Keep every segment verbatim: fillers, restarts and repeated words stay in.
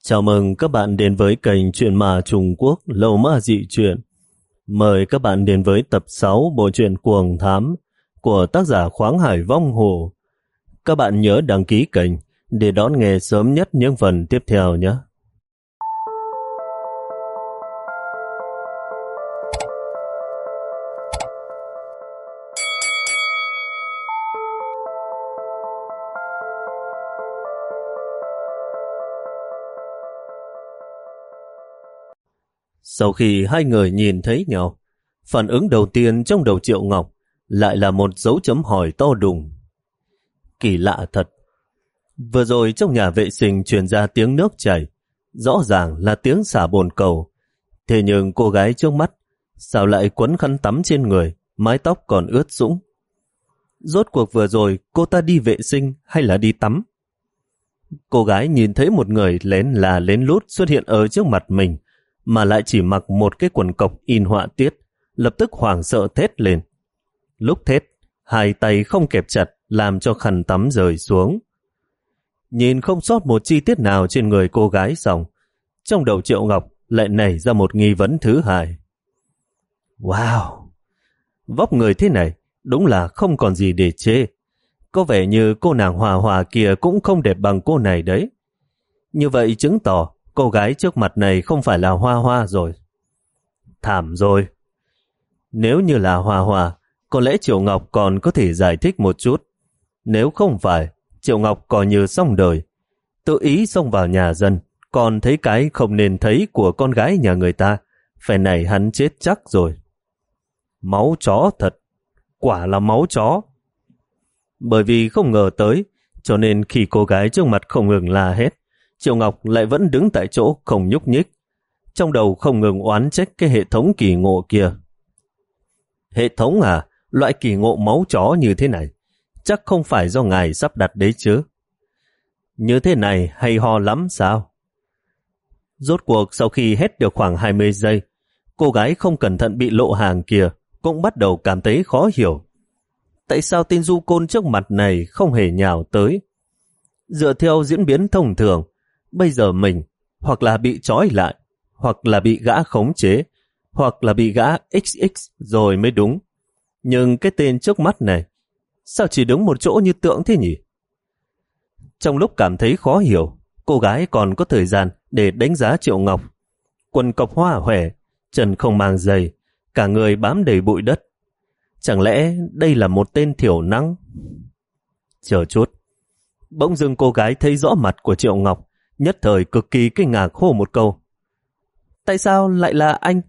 Chào mừng các bạn đến với kênh Truyện Ma Trung Quốc Lâu Ma Dị Truyện. Mời các bạn đến với tập sáu bộ truyện Cuồng Thám của tác giả Khoáng Hải Vong Hồ. Các bạn nhớ đăng ký kênh để đón nghe sớm nhất những phần tiếp theo nhé. Sau khi hai người nhìn thấy nhau, phản ứng đầu tiên trong đầu Triệu Ngọc lại là một dấu chấm hỏi to đùng. Kỳ lạ thật. Vừa rồi trong nhà vệ sinh truyền ra tiếng nước chảy, rõ ràng là tiếng xả bồn cầu. Thế nhưng cô gái trước mắt sao lại quấn khăn tắm trên người, mái tóc còn ướt sũng? Rốt cuộc vừa rồi cô ta đi vệ sinh hay là đi tắm? Cô gái nhìn thấy một người lén là lén lút xuất hiện ở trước mặt mình, mà lại chỉ mặc một cái quần cộc in họa tiết, lập tức hoảng sợ thét lên. Lúc thét, hai tay không kẹp chặt làm cho khăn tắm rơi xuống. Nhìn không sót một chi tiết nào trên người cô gái xong, trong đầu Triệu Ngọc lại nảy ra một nghi vấn thứ hai. Wow! Vóc người thế này đúng là không còn gì để chê. Có vẻ như cô nàng Hòa Hòa kia cũng không đẹp bằng cô này đấy. Như vậy chứng tỏ cô gái trước mặt này không phải là Hoa Hoa rồi. Thảm rồi. Nếu như là Hoa Hoa, có lẽ Triệu Ngọc còn có thể giải thích một chút. Nếu không phải, Triệu Ngọc coi như xong đời. Tự ý xông vào nhà dân, còn thấy cái không nên thấy của con gái nhà người ta. Phải này hắn chết chắc rồi. Máu chó thật. Quả là máu chó. Bởi vì không ngờ tới, cho nên khi cô gái trước mặt không ngừng la hét, Triệu Ngọc lại vẫn đứng tại chỗ không nhúc nhích, trong đầu không ngừng oán trách cái hệ thống kỳ ngộ kia. Hệ thống à, loại kỳ ngộ máu chó như thế này, chắc không phải do ngài sắp đặt đấy chứ. Như thế này hay ho lắm sao? Rốt cuộc sau khi hết được khoảng hai mươi giây, cô gái không cẩn thận bị lộ hàng kia cũng bắt đầu cảm thấy khó hiểu. Tại sao tên du côn trước mặt này không hề nhào tới? Dựa theo diễn biến thông thường, bây giờ mình hoặc là bị trói lại, hoặc là bị gã khống chế, hoặc là bị gã ích ích rồi mới đúng. Nhưng cái tên trước mắt này, sao chỉ đứng một chỗ như tượng thế nhỉ? Trong lúc cảm thấy khó hiểu, cô gái còn có thời gian để đánh giá Triệu Ngọc. Quần cộc hoa hòe, chân không mang giày, cả người bám đầy bụi đất. Chẳng lẽ đây là một tên thiểu năng? Chờ chút. Bỗng dưng cô gái thấy rõ mặt của Triệu Ngọc, nhất thời cực kỳ kinh ngạc hô một câu. Tại sao lại là anh?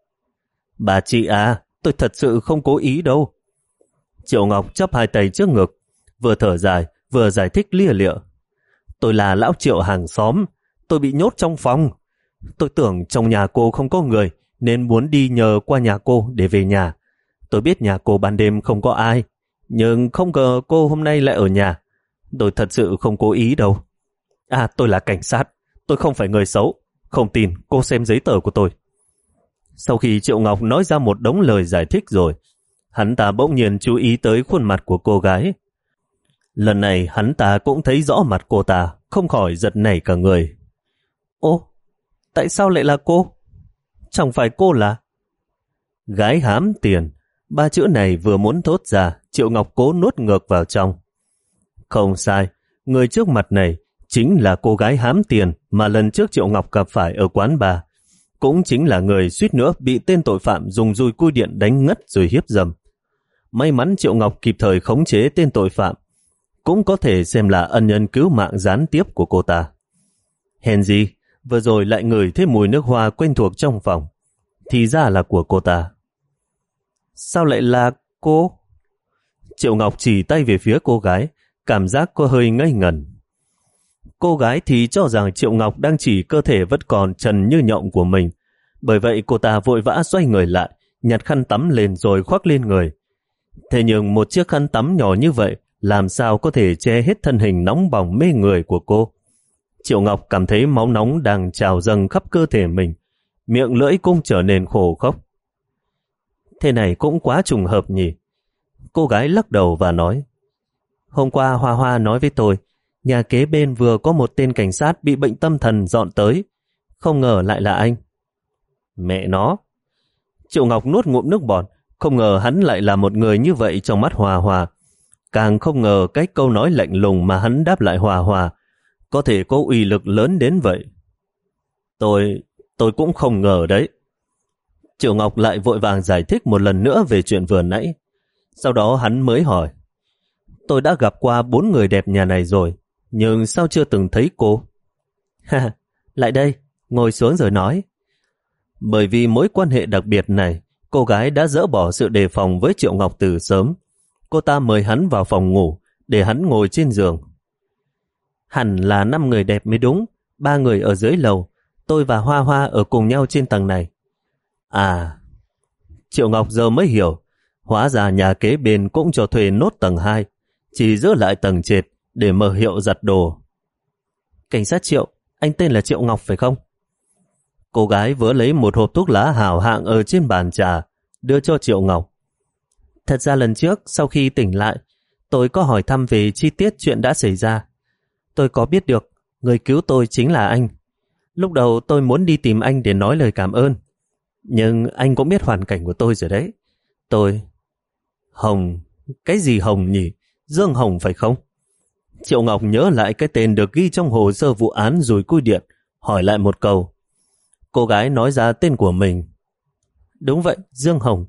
Bà chị à, tôi thật sự không cố ý đâu. Triệu Ngọc chắp hai tay trước ngực, vừa thở dài, vừa giải thích lia lịa. Tôi là lão Triệu hàng xóm, tôi bị nhốt trong phòng. Tôi tưởng trong nhà cô không có người, nên muốn đi nhờ qua nhà cô để về nhà. Tôi biết nhà cô ban đêm không có ai, nhưng không ngờ cô hôm nay lại ở nhà. Tôi thật sự không cố ý đâu. À, tôi là cảnh sát, tôi không phải người xấu. Không tin, cô xem giấy tờ của tôi. Sau khi Triệu Ngọc nói ra một đống lời giải thích rồi, hắn ta bỗng nhiên chú ý tới khuôn mặt của cô gái. Lần này hắn ta cũng thấy rõ mặt cô ta, không khỏi giật nảy cả người. Ô, tại sao lại là cô? Chẳng phải cô là... Gái hám tiền. Ba chữ này vừa muốn thốt ra, Triệu Ngọc cố nuốt ngược vào trong. Không sai, người trước mặt này chính là cô gái hám tiền mà lần trước Triệu Ngọc gặp phải ở quán bar. Cũng chính là người suýt nữa bị tên tội phạm dùng dùi cui điện đánh ngất rồi hiếp dâm. May mắn Triệu Ngọc kịp thời khống chế tên tội phạm, cũng có thể xem là ân nhân cứu mạng gián tiếp của cô ta. Hèn gì, vừa rồi lại ngửi thấy mùi nước hoa quen thuộc trong phòng, thì ra là của cô ta. Sao lại là cô? Triệu Ngọc chỉ tay về phía cô gái, cảm giác có hơi ngây ngẩn. Cô gái thì cho rằng Triệu Ngọc đang chỉ cơ thể vẫn còn trần như nhộng của mình. Bởi vậy cô ta vội vã xoay người lại, nhặt khăn tắm lên rồi khoác lên người. Thế nhưng một chiếc khăn tắm nhỏ như vậy làm sao có thể che hết thân hình nóng bỏng mê người của cô? Triệu Ngọc cảm thấy máu nóng đang trào dâng khắp cơ thể mình, miệng lưỡi cũng trở nên khô khốc. Thế này cũng quá trùng hợp nhỉ? Cô gái lắc đầu và nói, hôm qua Hoa Hoa nói với tôi, nhà kế bên vừa có một tên cảnh sát bị bệnh tâm thần dọn tới, không ngờ lại là anh. Mẹ nó! Triệu Ngọc nuốt ngụm nước bọt, không ngờ hắn lại là một người như vậy trong mắt Hòa Hòa. Càng không ngờ cái câu nói lạnh lùng mà hắn đáp lại Hòa Hòa có thể có uy lực lớn đến vậy. Tôi, tôi cũng không ngờ đấy. Triệu Ngọc lại vội vàng giải thích một lần nữa về chuyện vừa nãy. Sau đó hắn mới hỏi, tôi đã gặp qua bốn người đẹp nhà này rồi, nhưng sao chưa từng thấy cô? Ha, lại đây, ngồi xuống rồi nói. Bởi vì mối quan hệ đặc biệt này, cô gái đã dỡ bỏ sự đề phòng với Triệu Ngọc từ sớm. Cô ta mời hắn vào phòng ngủ, để hắn ngồi trên giường. Hẳn là năm người đẹp mới đúng, ba người ở dưới lầu, tôi và Hoa Hoa ở cùng nhau trên tầng này. À, Triệu Ngọc giờ mới hiểu, hóa ra nhà kế bên cũng cho thuê nốt tầng hai, chỉ giữ lại tầng trệt để mở hiệu giặt đồ. Cảnh sát Triệu, anh tên là Triệu Ngọc phải không? Cô gái vớ lấy một hộp thuốc lá hảo hạng ở trên bàn trà, đưa cho Triệu Ngọc. Thật ra lần trước, sau khi tỉnh lại, tôi có hỏi thăm về chi tiết chuyện đã xảy ra. Tôi có biết được, người cứu tôi chính là anh. Lúc đầu tôi muốn đi tìm anh để nói lời cảm ơn. Nhưng anh cũng biết hoàn cảnh của tôi rồi đấy. Tôi... Hồng... Cái gì Hồng nhỉ? Dương Hồng phải không? Triệu Ngọc nhớ lại cái tên được ghi trong hồ sơ vụ án rồi cui điện, hỏi lại một câu. Cô gái nói ra tên của mình. Đúng vậy, Dương Hồng.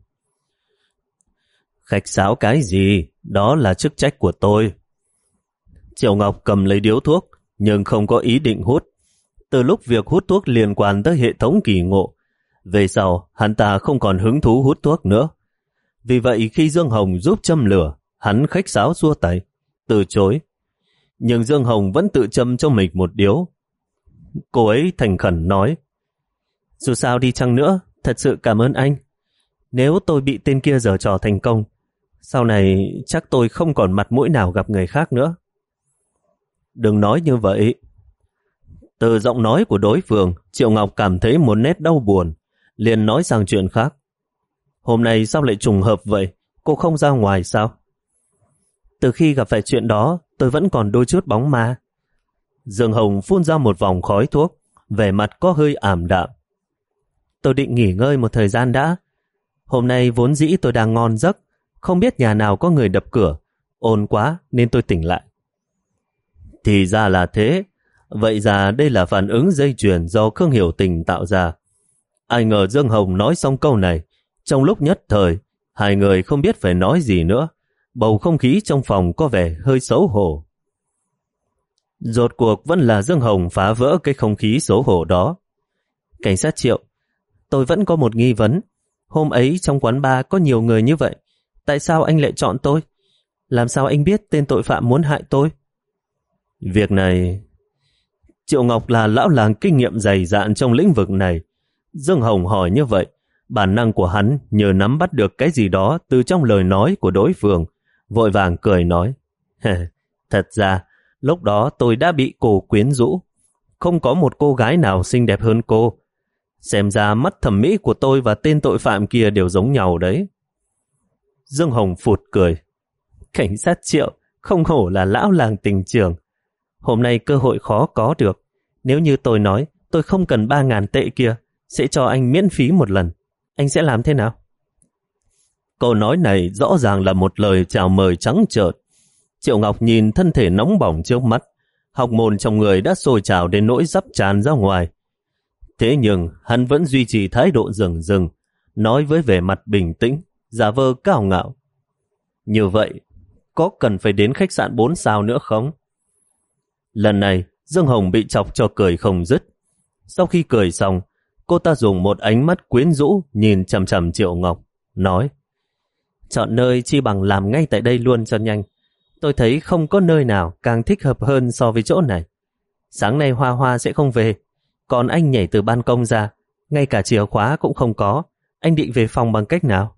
Khách sáo cái gì? Đó là chức trách của tôi. Triệu Ngọc cầm lấy điếu thuốc, nhưng không có ý định hút. Từ lúc việc hút thuốc liên quan tới hệ thống kỳ ngộ, về sau hắn ta không còn hứng thú hút thuốc nữa. Vì vậy khi Dương Hồng giúp châm lửa, hắn khách sáo xua tay, từ chối. Nhưng Dương Hồng vẫn tự châm cho mình một điếu. Cô ấy thành khẩn nói, dù sao đi chăng nữa, thật sự cảm ơn anh. Nếu tôi bị tên kia giở trò thành công, sau này chắc tôi không còn mặt mũi nào gặp người khác nữa. Đừng nói như vậy. Từ giọng nói của đối phương, Triệu Ngọc cảm thấy một nét đau buồn, liền nói sang chuyện khác. Hôm nay sao lại trùng hợp vậy? Cô không ra ngoài sao? Từ khi gặp phải chuyện đó, tôi vẫn còn đôi chút bóng ma. Dương Hồng phun ra một vòng khói thuốc, vẻ mặt có hơi ảm đạm. Tôi định nghỉ ngơi một thời gian đã. Hôm nay vốn dĩ tôi đang ngon giấc, không biết nhà nào có người đập cửa, ồn quá nên tôi tỉnh lại. Thì ra là thế. Vậy ra đây là phản ứng dây chuyền do Khương Hiểu Tình tạo ra. Ai ngờ Dương Hồng nói xong câu này, trong lúc nhất thời, hai người không biết phải nói gì nữa. Bầu không khí trong phòng có vẻ hơi xấu hổ. Rốt cuộc vẫn là Dương Hồng phá vỡ cái không khí xấu hổ đó. Cảnh sát Triệu, tôi vẫn có một nghi vấn. Hôm ấy trong quán bar có nhiều người như vậy. Tại sao anh lại chọn tôi? Làm sao anh biết tên tội phạm muốn hại tôi? Việc này... Triệu Ngọc là lão làng kinh nghiệm dày dạn trong lĩnh vực này. Dương Hồng hỏi như vậy, bản năng của hắn nhờ nắm bắt được cái gì đó từ trong lời nói của đối phương, vội vàng cười nói. Thật ra, lúc đó tôi đã bị cô quyến rũ. Không có một cô gái nào xinh đẹp hơn cô. Xem ra mắt thẩm mỹ của tôi và tên tội phạm kia đều giống nhau đấy. Dương Hồng phụt cười. Cảnh sát Triệu, không hổ là lão làng tình trường. Hôm nay cơ hội khó có được. Nếu như tôi nói tôi không cần ba ngàn tệ kia, sẽ cho anh miễn phí một lần. Anh sẽ làm thế nào? Câu nói này rõ ràng là một lời chào mời trắng trợn. Triệu Ngọc nhìn thân thể nóng bỏng trước mắt, học môn trong người đã sôi trào đến nỗi sắp tràn ra ngoài. Thế nhưng hắn vẫn duy trì thái độ rừng rừng, nói với vẻ mặt bình tĩnh, giả vờ cao ngạo. Như vậy, có cần phải đến khách sạn bốn sao nữa không? Lần này, Dương Hồng bị chọc cho cười không dứt. Sau khi cười xong, cô ta dùng một ánh mắt quyến rũ nhìn chằm chằm Triệu Ngọc, nói: chọn nơi chi bằng làm ngay tại đây luôn cho nhanh. Tôi thấy không có nơi nào càng thích hợp hơn so với chỗ này. Sáng nay Hoa Hoa sẽ không về, còn anh nhảy từ ban công ra, ngay cả chìa khóa cũng không có. Anh định về phòng bằng cách nào?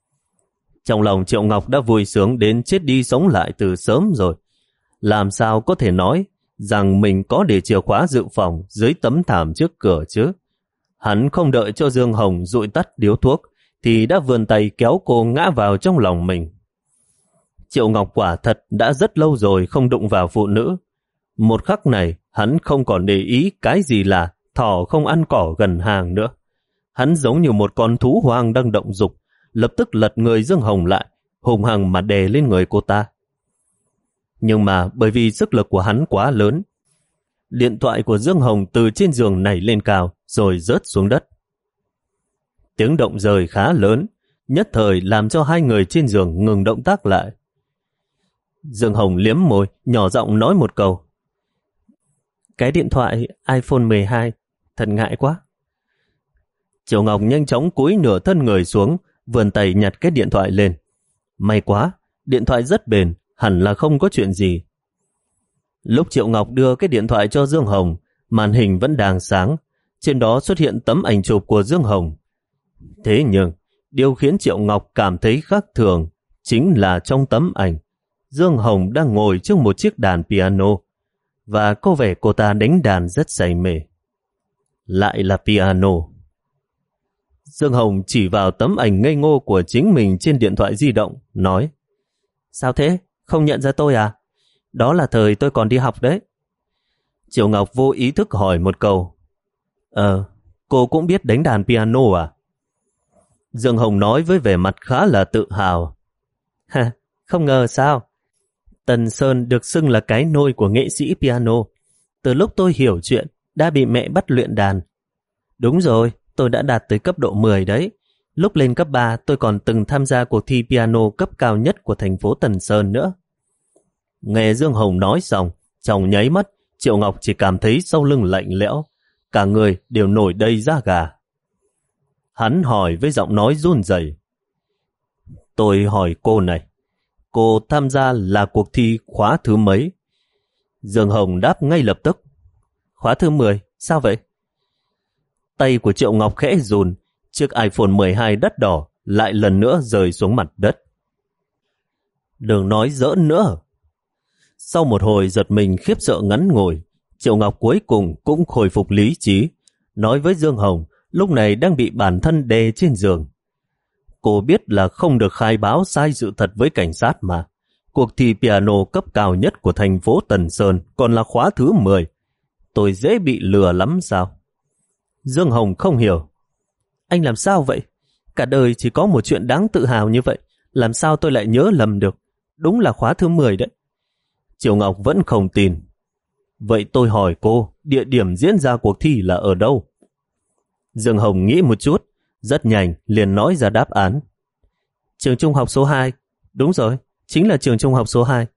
Trong lòng Triệu Ngọc đã vui sướng đến chết đi sống lại từ sớm rồi. Làm sao có thể nói rằng mình có để chìa khóa dự phòng dưới tấm thảm trước cửa chứ? Hắn không đợi cho Dương Hồng dụi tắt điếu thuốc thì đã vươn tay kéo cô ngã vào trong lòng mình. Triệu Ngọc quả thật đã rất lâu rồi không đụng vào phụ nữ. Một khắc này, hắn không còn để ý cái gì là thỏ không ăn cỏ gần hàng nữa. Hắn giống như một con thú hoang đang động dục, lập tức lật người Dương Hồng lại, hùng hăng mà đè lên người cô ta. Nhưng mà bởi vì sức lực của hắn quá lớn, điện thoại của Dương Hồng từ trên giường nảy lên cao rồi rớt xuống đất. Tiếng động rời khá lớn, nhất thời làm cho hai người trên giường ngừng động tác lại. Dương Hồng liếm môi, nhỏ giọng nói một câu. Cái điện thoại iPhone mười hai, thật ngại quá. Triệu Ngọc nhanh chóng cúi nửa thân người xuống, vươn tay nhặt cái điện thoại lên. May quá, điện thoại rất bền, hẳn là không có chuyện gì. Lúc Triệu Ngọc đưa cái điện thoại cho Dương Hồng, màn hình vẫn đang sáng, trên đó xuất hiện tấm ảnh chụp của Dương Hồng. Thế nhưng, điều khiến Triệu Ngọc cảm thấy khác thường chính là trong tấm ảnh, Dương Hồng đang ngồi trước một chiếc đàn piano, và có vẻ cô ta đánh đàn rất say mê. Lại là piano. Dương Hồng chỉ vào tấm ảnh ngây ngô của chính mình trên điện thoại di động, nói: Sao thế? Không nhận ra tôi à? Đó là thời tôi còn đi học đấy. Triệu Ngọc vô ý thức hỏi một câu. Ờ, cô cũng biết đánh đàn piano à? Dương Hồng nói với vẻ mặt khá là tự hào. Ha, không ngờ sao? Tần Sơn được xưng là cái nôi của nghệ sĩ piano. Từ lúc tôi hiểu chuyện, đã bị mẹ bắt luyện đàn. Đúng rồi, tôi đã đạt tới cấp độ mười đấy. Lúc lên cấp ba, tôi còn từng tham gia cuộc thi piano cấp cao nhất của thành phố Tần Sơn nữa. Nghe Dương Hồng nói xong, trong nháy mắt, Triệu Ngọc chỉ cảm thấy sau lưng lạnh lẽo, cả người đều nổi đầy da gà. Hắn hỏi với giọng nói run rẩy. Tôi hỏi cô này, cô tham gia là cuộc thi khóa thứ mấy? Dương Hồng đáp ngay lập tức. Khóa thứ mười, sao vậy? Tay của Triệu Ngọc khẽ run, chiếc iPhone mười hai đắt đỏ lại lần nữa rơi xuống mặt đất. Đừng nói giỡn nữa. Sau một hồi giật mình khiếp sợ ngắn ngủi, Triệu Ngọc cuối cùng cũng khôi phục lý trí, nói với Dương Hồng lúc này đang bị bản thân đè trên giường. Cô biết là không được khai báo sai sự thật với cảnh sát mà. Cuộc thi piano cấp cao nhất của thành phố Tần Sơn còn là khóa thứ mười. Tôi dễ bị lừa lắm sao? Dương Hồng không hiểu. Anh làm sao vậy? Cả đời chỉ có một chuyện đáng tự hào như vậy, làm sao tôi lại nhớ lầm được? Đúng là khóa thứ mười đấy. Triệu Ngọc vẫn không tin. Vậy tôi hỏi cô, địa điểm diễn ra cuộc thi là ở đâu? Dương Hồng nghĩ một chút, rất nhanh liền nói ra đáp án. Trường trung học số hai. Đúng rồi, chính là trường trung học số hai.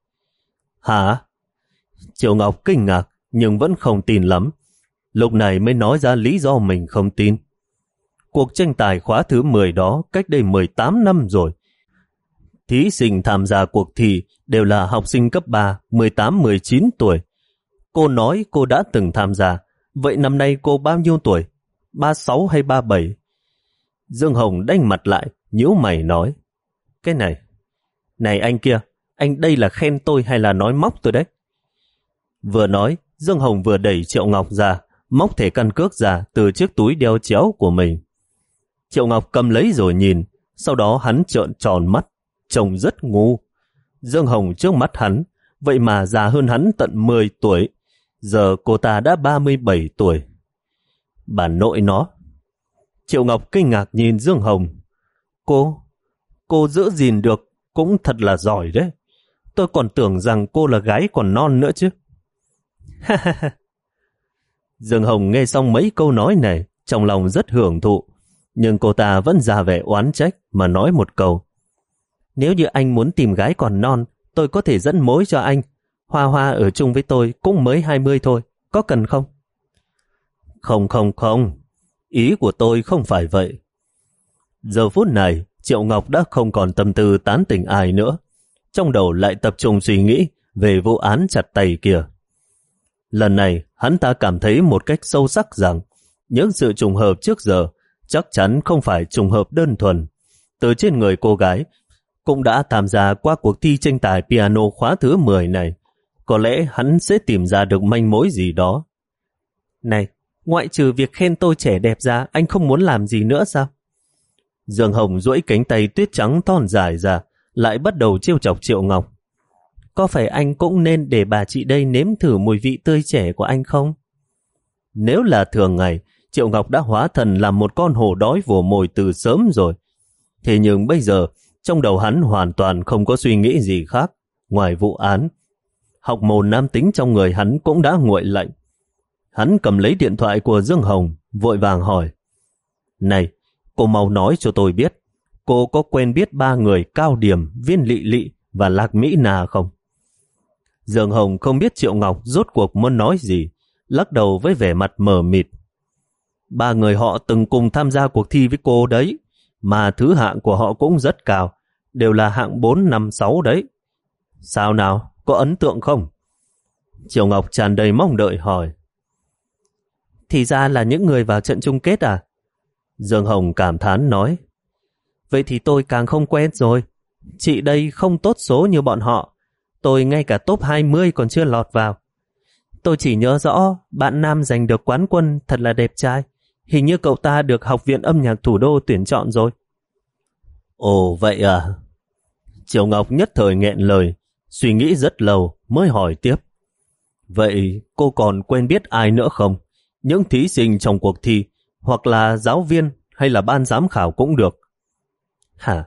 Hả? Triệu Ngọc kinh ngạc nhưng vẫn không tin lắm. Lúc này mới nói ra lý do mình không tin. Cuộc tranh tài khóa thứ mười đó cách đây mười tám năm rồi. Thí sinh tham gia cuộc thi đều là học sinh cấp ba, mười tám mười chín tuổi. Cô nói cô đã từng tham gia. Vậy năm nay cô bao nhiêu tuổi? ba mươi sáu hay ba mươi bảy? Dương Hồng đanh mặt lại, nhíu mày nói. Cái này, này anh kia, anh đây là khen tôi hay là nói móc tôi đấy? Vừa nói, Dương Hồng vừa đẩy Triệu Ngọc ra, móc thẻ căn cước ra từ chiếc túi đeo chéo của mình. Triệu Ngọc cầm lấy rồi nhìn, sau đó hắn trợn tròn mắt, trông rất ngu. Dương Hồng trước mắt hắn, vậy mà già hơn hắn tận mười tuổi, giờ cô ta đã ba mươi bảy tuổi. Bà nội nó. Triệu Ngọc kinh ngạc nhìn Dương Hồng. Cô, cô giữ gìn được cũng thật là giỏi đấy. Tôi còn tưởng rằng cô là gái còn non nữa chứ. Ha ha ha. Dương Hồng nghe xong mấy câu nói này, trong lòng rất hưởng thụ, nhưng cô ta vẫn ra vẻ oán trách mà nói một câu. Nếu như anh muốn tìm gái còn non, tôi có thể dẫn mối cho anh. Hoa Hoa ở chung với tôi cũng mới hai mươi thôi, có cần không? Không không không, ý của tôi không phải vậy. Giờ phút này, Triệu Ngọc đã không còn tâm tư tán tỉnh ai nữa. Trong đầu lại tập trung suy nghĩ về vụ án chặt tay kia. Lần này, hắn ta cảm thấy một cách sâu sắc rằng những sự trùng hợp trước giờ chắc chắn không phải trùng hợp đơn thuần. Từ trên người cô gái cũng đã tham gia qua cuộc thi tranh tài piano khóa thứ mười này. Có lẽ hắn sẽ tìm ra được manh mối gì đó. Này, ngoại trừ việc khen tôi trẻ đẹp ra, anh không muốn làm gì nữa sao? Dương Hồng duỗi cánh tay tuyết trắng thon dài ra, lại bắt đầu trêu chọc Triệu Ngọc. có phải anh cũng nên để bà chị đây nếm thử mùi vị tươi trẻ của anh không? Nếu là thường ngày, Triệu Ngọc đã hóa thần làm một con hổ đói vồ mồi từ sớm rồi. Thế nhưng bây giờ, trong đầu hắn hoàn toàn không có suy nghĩ gì khác, ngoài vụ án. Học môn nam tính trong người hắn cũng đã nguội lạnh. Hắn cầm lấy điện thoại của Dương Hồng, vội vàng hỏi. Này, cô mau nói cho tôi biết, cô có quen biết ba người Cao Điểm, Viên Lị Lị và Lạc Mỹ Nà không? Dương Hồng không biết Triệu Ngọc rốt cuộc muốn nói gì, lắc đầu với vẻ mặt mờ mịt. Ba người họ từng cùng tham gia cuộc thi với cô đấy, mà thứ hạng của họ cũng rất cao, đều là hạng bốn, năm, sáu đấy. Sao nào, có ấn tượng không? Triệu Ngọc tràn đầy mong đợi hỏi. Thì ra là những người vào trận chung kết à? Dương Hồng cảm thán nói. Vậy thì tôi càng không quen rồi. Chị đây không tốt số như bọn họ. Tôi ngay cả top hai mươi còn chưa lọt vào. Tôi chỉ nhớ rõ bạn nam giành được quán quân thật là đẹp trai. Hình như cậu ta được Học viện âm nhạc thủ đô tuyển chọn rồi. Ồ vậy à? Triệu Ngọc nhất thời nghẹn lời, suy nghĩ rất lâu mới hỏi tiếp. Vậy cô còn quen biết ai nữa không? Những thí sinh trong cuộc thi, hoặc là giáo viên hay là ban giám khảo cũng được. Hả?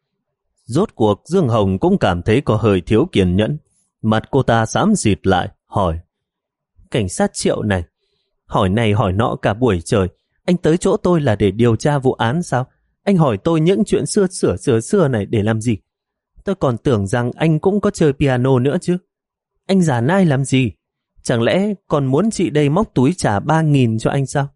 Rốt cuộc Dương Hồng cũng cảm thấy có hơi thiếu kiên nhẫn. Mặt cô ta xám xịt lại, hỏi. Cảnh sát Triệu này, hỏi này hỏi nọ cả buổi trời, anh tới chỗ tôi là để điều tra vụ án sao? Anh hỏi tôi những chuyện xưa xửa xưa xưa này để làm gì? Tôi còn tưởng rằng anh cũng có chơi piano nữa chứ. Anh giả nai làm gì? Chẳng lẽ còn muốn chị đây móc túi trả ba nghìn cho anh sao?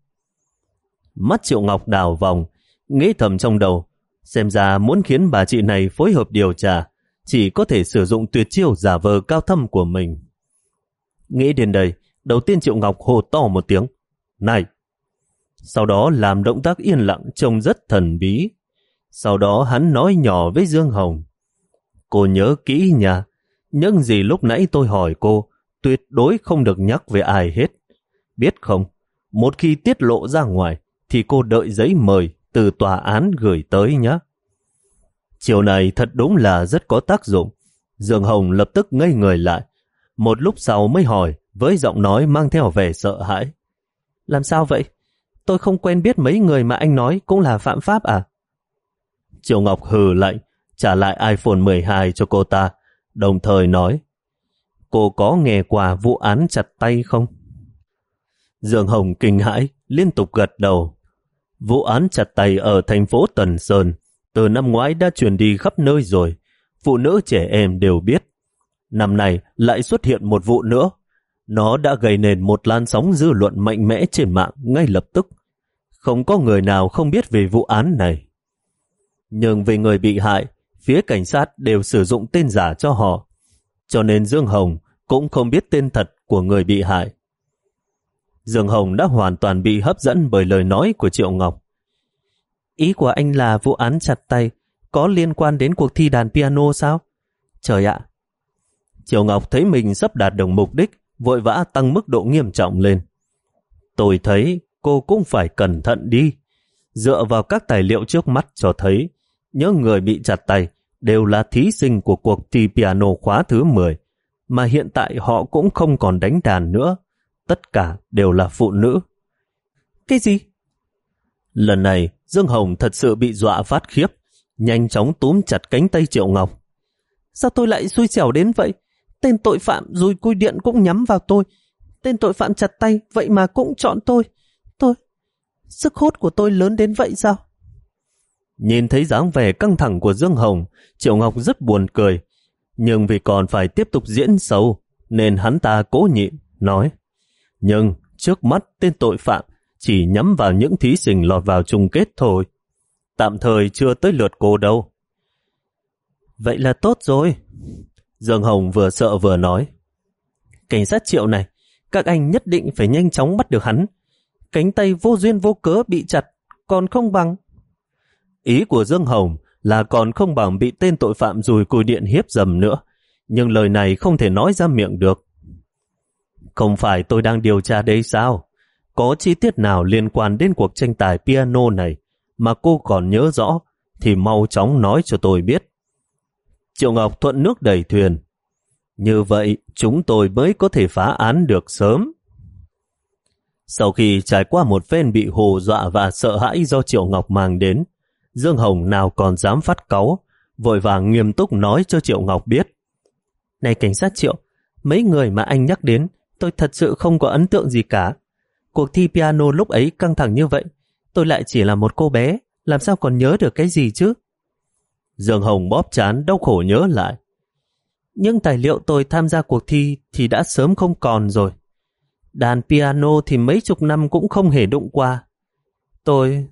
Mắt Triệu Ngọc đào vòng, nghĩ thầm trong đầu. Xem ra muốn khiến bà chị này phối hợp điều tra, chỉ có thể sử dụng tuyệt chiêu giả vờ cao thâm của mình. Nghĩ đến đây, đầu tiên Triệu Ngọc hô to một tiếng. Này! Sau đó làm động tác yên lặng trông rất thần bí. Sau đó hắn nói nhỏ với Dương Hồng. Cô nhớ kỹ nha, những gì lúc nãy tôi hỏi cô, tuyệt đối không được nhắc về ai hết. Biết không, một khi tiết lộ ra ngoài, thì cô đợi giấy mời từ tòa án gửi tới nhé. Chiều này thật đúng là rất có tác dụng. Dương Hồng lập tức ngây người lại. Một lúc sau mới hỏi, với giọng nói mang theo vẻ sợ hãi. Làm sao vậy? Tôi không quen biết mấy người mà anh nói cũng là phạm pháp à? Triệu Ngọc hừ lạnh, trả lại iPhone mười hai cho cô ta, đồng thời nói. Cô có nghe qua vụ án chặt tay không? Dương Hồng kinh hãi, liên tục gật đầu. Vụ án chặt tay ở thành phố Tần Sơn từ năm ngoái đã truyền đi khắp nơi rồi, phụ nữ trẻ em đều biết. Năm nay lại xuất hiện một vụ nữa. Nó đã gây nên một làn sóng dư luận mạnh mẽ trên mạng ngay lập tức. Không có người nào không biết về vụ án này. Nhưng về người bị hại, phía cảnh sát đều sử dụng tên giả cho họ. Cho nên Dương Hồng cũng không biết tên thật của người bị hại. Dương Hồng đã hoàn toàn bị hấp dẫn bởi lời nói của Triệu Ngọc. Ý của anh là vụ án chặt tay có liên quan đến cuộc thi đàn piano sao? Trời ạ! Triệu Ngọc thấy mình sắp đạt được mục đích, vội vã tăng mức độ nghiêm trọng lên. Tôi thấy cô cũng phải cẩn thận đi. Dựa vào các tài liệu trước mắt cho thấy, những người bị chặt tay đều là thí sinh của cuộc thi piano khóa thứ mười, mà hiện tại họ cũng không còn đánh đàn nữa. Tất cả đều là phụ nữ. Cái gì? Lần này, Dương Hồng thật sự bị dọa phát khiếp, nhanh chóng túm chặt cánh tay Triệu Ngọc. Sao tôi lại xui xẻo đến vậy? Tên tội phạm dùi cui điện cũng nhắm vào tôi. Tên tội phạm chặt tay vậy mà cũng chọn tôi. Tôi, sức hút của tôi lớn đến vậy sao? Nhìn thấy dáng vẻ căng thẳng của Dương Hồng, Triệu Ngọc rất buồn cười. Nhưng vì còn phải tiếp tục diễn xấu, nên hắn ta cố nhịn, nói. Nhưng trước mắt tên tội phạm chỉ nhắm vào những thí sinh lọt vào chung kết thôi. Tạm thời chưa tới lượt cô đâu. Vậy là tốt rồi. Dương Hồng vừa sợ vừa nói. Cảnh sát Triệu này, các anh nhất định phải nhanh chóng bắt được hắn. Cánh tay vô duyên vô cớ bị chặt, còn không bằng. Ý của Dương Hồng là còn không bằng bị tên tội phạm dùi cùi điện hiếp dầm nữa. Nhưng lời này không thể nói ra miệng được. Không phải tôi đang điều tra đây sao? Có chi tiết nào liên quan đến cuộc tranh tài piano này mà cô còn nhớ rõ thì mau chóng nói cho tôi biết. Triệu Ngọc thuận nước đẩy thuyền. Như vậy chúng tôi mới có thể phá án được sớm. Sau khi trải qua một phen bị hù dọa và sợ hãi do Triệu Ngọc mang đến, Dương Hồng nào còn dám phát cáu, vội vàng nghiêm túc nói cho Triệu Ngọc biết. Này cảnh sát Triệu, mấy người mà anh nhắc đến, tôi thật sự không có ấn tượng gì cả. Cuộc thi piano lúc ấy căng thẳng như vậy, tôi lại chỉ là một cô bé, làm sao còn nhớ được cái gì chứ? Dương Hồng bóp trán đau khổ nhớ lại. Những tài liệu tôi tham gia cuộc thi thì đã sớm không còn rồi. Đàn piano thì mấy chục năm cũng không hề đụng qua. Tôi...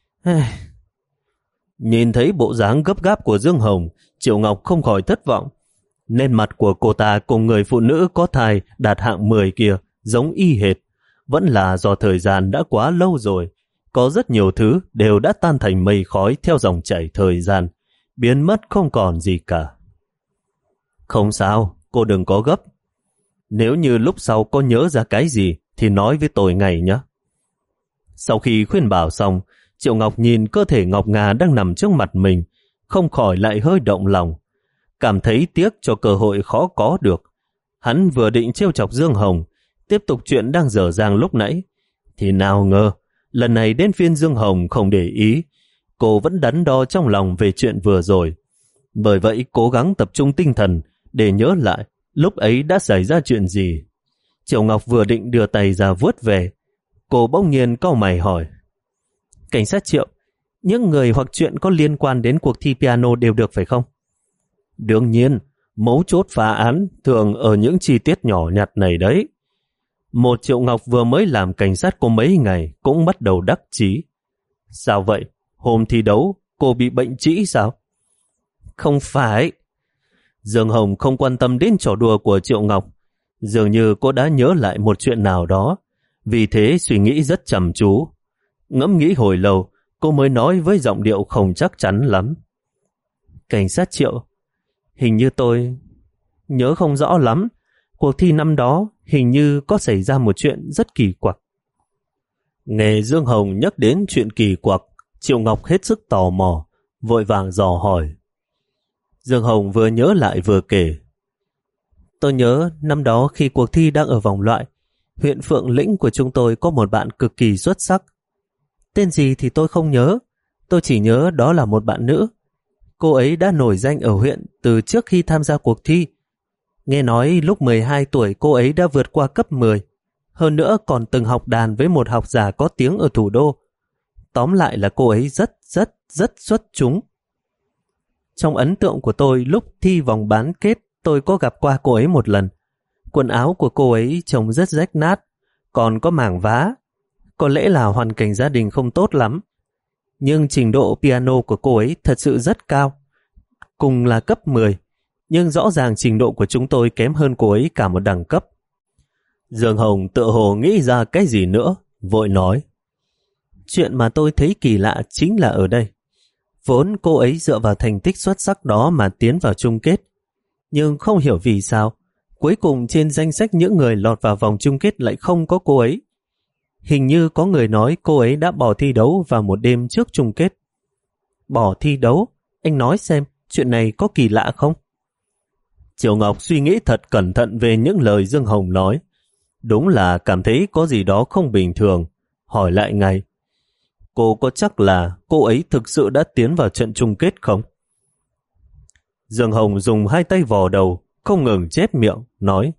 Nhìn thấy bộ dáng gấp gáp của Dương Hồng, Triệu Ngọc không khỏi thất vọng. Nên mặt của cô ta cùng người phụ nữ có thai đạt hạng mười kia giống y hệt. Vẫn là do thời gian đã quá lâu rồi. Có rất nhiều thứ đều đã tan thành mây khói theo dòng chảy thời gian, biến mất không còn gì cả. Không sao, cô đừng có gấp. Nếu như lúc sau có nhớ ra cái gì thì nói với tôi ngay nhé. Sau khi khuyên bảo xong, Triệu Ngọc nhìn cơ thể ngọc ngà đang nằm trước mặt mình, không khỏi lại hơi động lòng. Cảm thấy tiếc cho cơ hội khó có được. Hắn vừa định trêu chọc Dương Hồng, tiếp tục chuyện đang dở dang lúc nãy, thì nào ngờ, lần này đến phiên Dương Hồng không để ý. Cô vẫn đắn đo trong lòng về chuyện vừa rồi. Bởi vậy cố gắng tập trung tinh thần để nhớ lại lúc ấy đã xảy ra chuyện gì. Triệu Ngọc vừa định đưa tay ra vuốt về, cô bỗng nhiên cau mày hỏi. Cảnh sát Triệu, những người hoặc chuyện có liên quan đến cuộc thi piano đều được phải không? Đương nhiên, mấu chốt phá án thường ở những chi tiết nhỏ nhặt này đấy. Một Triệu Ngọc vừa mới làm cảnh sát có mấy ngày cũng bắt đầu đắc chí. Sao vậy? Hôm thi đấu, cô bị bệnh trĩ sao? Không phải. Dương Hồng không quan tâm đến trò đùa của Triệu Ngọc. Dường như cô đã nhớ lại một chuyện nào đó, vì thế suy nghĩ rất chăm chú. Ngẫm nghĩ hồi lâu, cô mới nói với giọng điệu không chắc chắn lắm. Cảnh sát Triệu, hình như tôi nhớ không rõ lắm. Cuộc thi năm đó hình như có xảy ra một chuyện rất kỳ quặc. Nghe Dương Hồng nhắc đến chuyện kỳ quặc, Triệu Ngọc hết sức tò mò, vội vàng dò hỏi. Dương Hồng vừa nhớ lại vừa kể. Tôi nhớ năm đó khi cuộc thi đang ở vòng loại, huyện Phượng Lĩnh của chúng tôi có một bạn cực kỳ xuất sắc. Tên gì thì tôi không nhớ, tôi chỉ nhớ đó là một bạn nữ. Cô ấy đã nổi danh ở huyện từ trước khi tham gia cuộc thi. Nghe nói lúc mười hai tuổi cô ấy đã vượt qua cấp mười, hơn nữa còn từng học đàn với một học giả có tiếng ở thủ đô. Tóm lại là cô ấy rất rất rất xuất chúng. Trong ấn tượng của tôi lúc thi vòng bán kết, tôi có gặp qua cô ấy một lần. Quần áo của cô ấy trông rất rách nát, còn có mảng vá. Có lẽ là hoàn cảnh gia đình không tốt lắm. Nhưng trình độ piano của cô ấy thật sự rất cao. Cùng là cấp mười, nhưng rõ ràng trình độ của chúng tôi kém hơn cô ấy cả một đẳng cấp. Dương Hồng tựa hồ nghĩ ra cái gì nữa, vội nói. Chuyện mà tôi thấy kỳ lạ chính là ở đây. Vốn cô ấy dựa vào thành tích xuất sắc đó mà tiến vào chung kết. Nhưng không hiểu vì sao, cuối cùng trên danh sách những người lọt vào vòng chung kết lại không có cô ấy. Hình như có người nói cô ấy đã bỏ thi đấu vào một đêm trước chung kết. Bỏ thi đấu? Anh nói xem, chuyện này có kỳ lạ không? Triệu Ngọc suy nghĩ thật cẩn thận về những lời Dương Hồng nói. Đúng là cảm thấy có gì đó không bình thường. Hỏi lại ngay. Cô có chắc là cô ấy thực sự đã tiến vào trận chung kết không? Dương Hồng dùng hai tay vò đầu, không ngừng chép miệng, nói.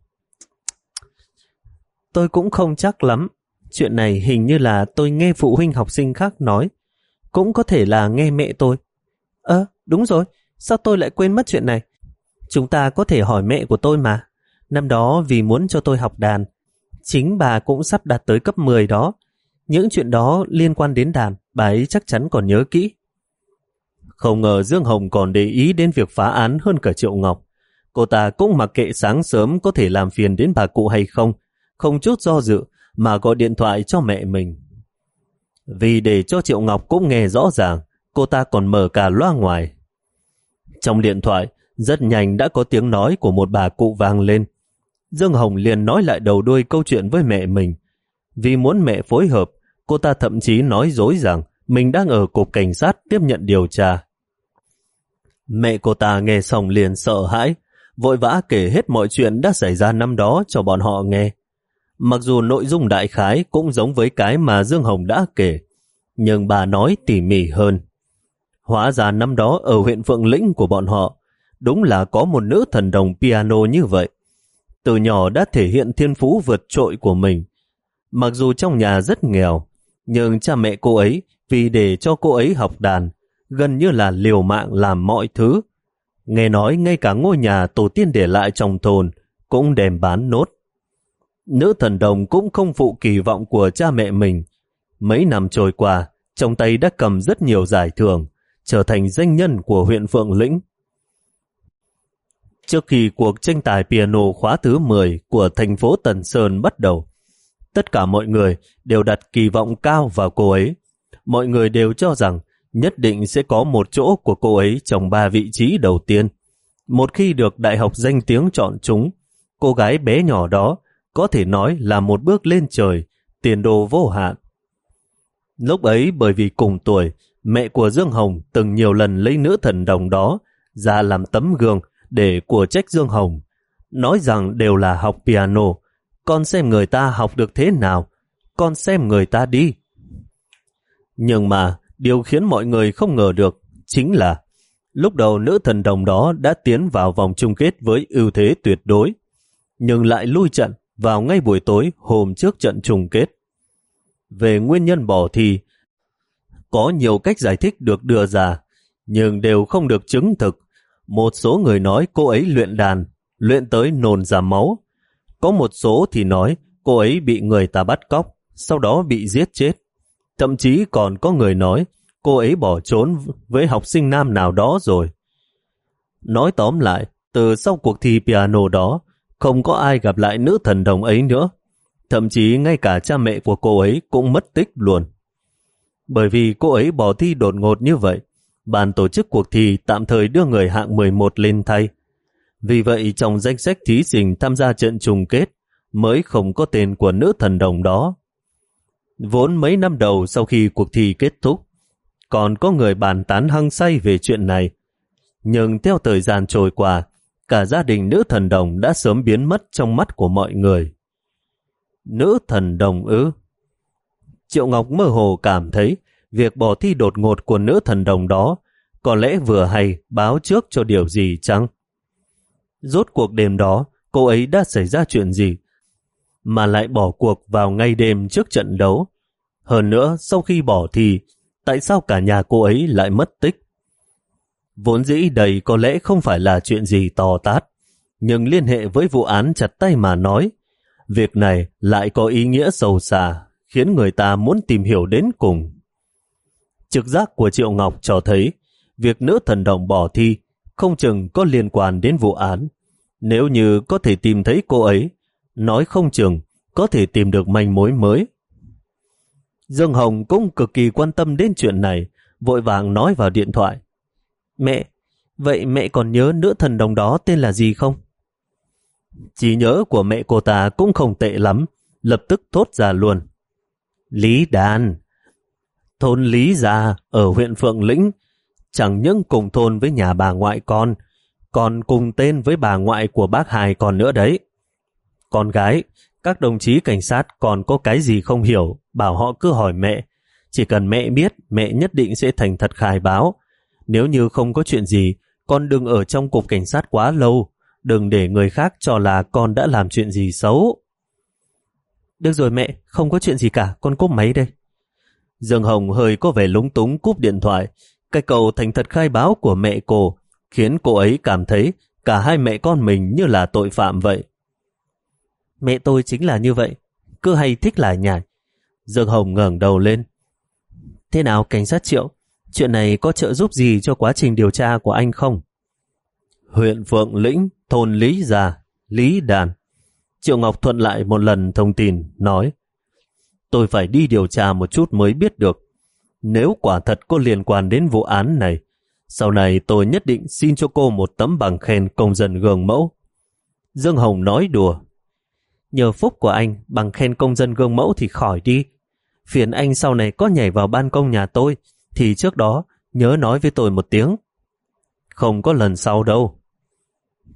Tôi cũng không chắc lắm. Chuyện này hình như là tôi nghe phụ huynh học sinh khác nói. Cũng có thể là nghe mẹ tôi. Ơ, à, đúng rồi. Sao tôi lại quên mất chuyện này? Chúng ta có thể hỏi mẹ của tôi mà. Năm đó vì muốn cho tôi học đàn, chính bà cũng sắp đạt tới cấp mười đó. Những chuyện đó liên quan đến đàn, bà ấy chắc chắn còn nhớ kỹ. Không ngờ Dương Hồng còn để ý đến việc phá án hơn cả Triệu Ngọc. Cô ta cũng mặc kệ sáng sớm có thể làm phiền đến bà cụ hay không, không chút do dự mà gọi điện thoại cho mẹ mình. Vì để cho Triệu Ngọc cũng nghe rõ ràng, cô ta còn mở cả loa ngoài. Trong điện thoại, rất nhanh đã có tiếng nói của một bà cụ vang lên. Dương Hồng liền nói lại đầu đuôi câu chuyện với mẹ mình. Vì muốn mẹ phối hợp, cô ta thậm chí nói dối rằng mình đang ở cục cảnh sát tiếp nhận điều tra. Mẹ cô ta nghe xong liền sợ hãi, vội vã kể hết mọi chuyện đã xảy ra năm đó cho bọn họ nghe. Mặc dù nội dung đại khái cũng giống với cái mà Dương Hồng đã kể, nhưng bà nói tỉ mỉ hơn. Hóa ra năm đó ở huyện Phượng Lĩnh của bọn họ, đúng là có một nữ thần đồng piano như vậy. Từ nhỏ đã thể hiện thiên phú vượt trội của mình. Mặc dù trong nhà rất nghèo, nhưng cha mẹ cô ấy vì để cho cô ấy học đàn, gần như là liều mạng làm mọi thứ. Nghe nói ngay cả ngôi nhà tổ tiên để lại trong thôn cũng đem bán nốt. Nữ thần đồng cũng không phụ kỳ vọng của cha mẹ mình. Mấy năm trôi qua, trong tay đã cầm rất nhiều giải thưởng, trở thành danh nhân của huyện Phượng Lĩnh. Trước khi cuộc tranh tài piano khóa thứ mười của thành phố Tần Sơn bắt đầu, tất cả mọi người đều đặt kỳ vọng cao vào cô ấy. Mọi người đều cho rằng nhất định sẽ có một chỗ của cô ấy trong ba vị trí đầu tiên. Một khi được đại học danh tiếng chọn chúng, cô gái bé nhỏ đó có thể nói là một bước lên trời, tiền đồ vô hạn. Lúc ấy bởi vì cùng tuổi, mẹ của Dương Hồng từng nhiều lần lấy nữ thần đồng đó ra làm tấm gương để của trách Dương Hồng, nói rằng đều là học piano, con xem người ta học được thế nào, con xem người ta đi. Nhưng mà điều khiến mọi người không ngờ được chính là lúc đầu nữ thần đồng đó đã tiến vào vòng chung kết với ưu thế tuyệt đối, nhưng lại lui trận vào ngay buổi tối hôm trước trận chung kết. Về nguyên nhân bỏ thi, có nhiều cách giải thích được đưa ra, nhưng đều không được chứng thực. Một số người nói cô ấy luyện đàn, luyện tới nôn ra máu. Có một số thì nói cô ấy bị người ta bắt cóc, sau đó bị giết chết. Thậm chí còn có người nói cô ấy bỏ trốn với học sinh nam nào đó rồi. Nói tóm lại, từ sau cuộc thi piano đó, không có ai gặp lại nữ thần đồng ấy nữa. Thậm chí ngay cả cha mẹ của cô ấy cũng mất tích luôn. Bởi vì cô ấy bỏ thi đột ngột như vậy, ban tổ chức cuộc thi tạm thời đưa người hạng mười một lên thay. Vì vậy trong danh sách thí sinh tham gia trận chung kết mới không có tên của nữ thần đồng đó. Vốn mấy năm đầu sau khi cuộc thi kết thúc, còn có người bàn tán hăng say về chuyện này. Nhưng theo thời gian trôi qua, cả gia đình nữ thần đồng đã sớm biến mất trong mắt của mọi người. Nữ thần đồng ư? Triệu Ngọc mơ hồ cảm thấy việc bỏ thi đột ngột của nữ thần đồng đó có lẽ vừa hay báo trước cho điều gì chăng? Rốt cuộc đêm đó, cô ấy đã xảy ra chuyện gì? Mà lại bỏ cuộc vào ngay đêm trước trận đấu. Hơn nữa, sau khi bỏ thi, tại sao cả nhà cô ấy lại mất tích? Vốn dĩ đây có lẽ không phải là chuyện gì to tát, nhưng liên hệ với vụ án chặt tay mà nói, việc này lại có ý nghĩa sâu xa, khiến người ta muốn tìm hiểu đến cùng. Trực giác của Triệu Ngọc cho thấy, việc nữ thần đồng bỏ thi không chừng có liên quan đến vụ án. Nếu như có thể tìm thấy cô ấy, nói không chừng có thể tìm được manh mối mới. Dương Hồng cũng cực kỳ quan tâm đến chuyện này, vội vàng nói vào điện thoại. Mẹ, vậy mẹ còn nhớ nữ thần đồng đó tên là gì không? Trí nhớ của mẹ cô ta cũng không tệ lắm, lập tức thốt ra luôn. Lý Đàn. Thôn Lý Gia ở huyện Phượng Lĩnh, chẳng những cùng thôn với nhà bà ngoại con, còn cùng tên với bà ngoại của bác hai con nữa đấy. Con gái, các đồng chí cảnh sát còn có cái gì không hiểu, bảo họ cứ hỏi mẹ. Chỉ cần mẹ biết, mẹ nhất định sẽ thành thật khai báo. Nếu như không có chuyện gì, con đừng ở trong cục cảnh sát quá lâu, đừng để người khác cho là con đã làm chuyện gì xấu. Được rồi mẹ, không có chuyện gì cả, con cúp máy đây. Dương Hồng hơi có vẻ lúng túng cúp điện thoại. Cái câu thành thật khai báo của mẹ cô khiến cô ấy cảm thấy cả hai mẹ con mình như là tội phạm vậy. Mẹ tôi chính là như vậy, cứ hay thích lải nhải. Dương Hồng ngẩng đầu lên. Thế nào cảnh sát Triệu, chuyện này có trợ giúp gì cho quá trình điều tra của anh không? Huyện Phượng Lĩnh, thôn Lý Gia, Lý Đàn. Triệu Ngọc thuận lại một lần thông tin, nói: Tôi phải đi điều tra một chút mới biết được. Nếu quả thật có liên quan đến vụ án này, sau này tôi nhất định xin cho cô một tấm bằng khen công dân gương mẫu. Dương Hồng nói đùa. Nhờ phúc của anh, bằng khen công dân gương mẫu thì khỏi đi. Phiền anh sau này có nhảy vào ban công nhà tôi, thì trước đó nhớ nói với tôi một tiếng. Không có lần sau đâu.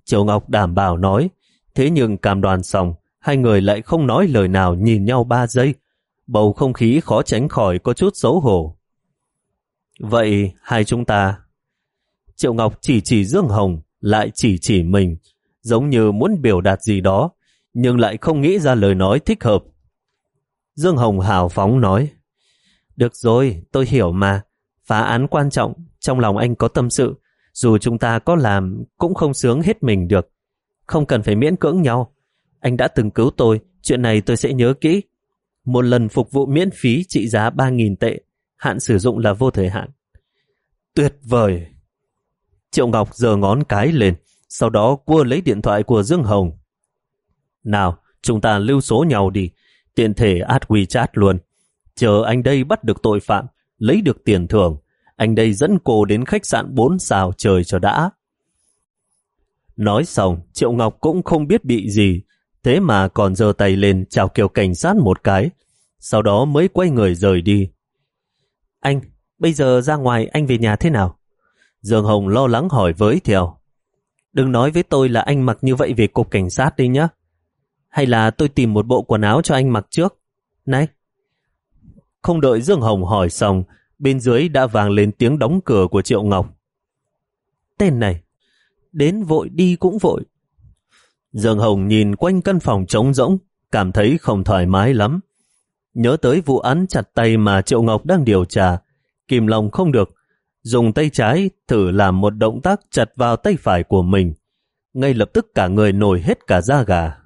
Triệu Ngọc đảm bảo nói, thế nhưng cam đoan xong, hai người lại không nói lời nào, nhìn nhau ba giây. Bầu không khí khó tránh khỏi có chút xấu hổ. Vậy hai chúng ta... Triệu Ngọc chỉ chỉ Dương Hồng, lại chỉ chỉ mình, giống như muốn biểu đạt gì đó, nhưng lại không nghĩ ra lời nói thích hợp. Dương Hồng hào phóng nói, được rồi, tôi hiểu mà, phá án quan trọng, trong lòng anh có tâm sự, dù chúng ta có làm cũng không sướng hết mình được, không cần phải miễn cưỡng nhau. Anh đã từng cứu tôi, chuyện này tôi sẽ nhớ kỹ. Một lần phục vụ miễn phí trị giá ba nghìn tệ, hạn sử dụng là vô thời hạn. Tuyệt vời! Triệu Ngọc giơ ngón cái lên, sau đó cua lấy điện thoại của Dương Hồng. Nào, chúng ta lưu số nhau đi, tiện thể add WeChat luôn. Chờ anh đây bắt được tội phạm, lấy được tiền thưởng, anh đây dẫn cô đến khách sạn bốn sao trời cho đã. Nói xong, Triệu Ngọc cũng không biết bị gì, thế mà còn giơ tay lên chào kêu cảnh sát một cái, sau đó mới quay người rời đi. Anh, bây giờ ra ngoài anh về nhà thế nào? Dương Hồng lo lắng hỏi với theo. Đừng nói với tôi là anh mặc như vậy về cục cảnh sát đi nhé. Hay là tôi tìm một bộ quần áo cho anh mặc trước? Này! Không đợi Dương Hồng hỏi xong, bên dưới đã vang lên tiếng đóng cửa của Triệu Ngọc. Tên này, đến vội đi cũng vội. Dương Hồng nhìn quanh căn phòng trống rỗng, cảm thấy không thoải mái lắm. Nhớ tới vụ án chặt tay mà Triệu Ngọc đang điều tra, kìm lòng không được, dùng tay trái thử làm một động tác chặt vào tay phải của mình. Ngay lập tức cả người nổi hết cả da gà.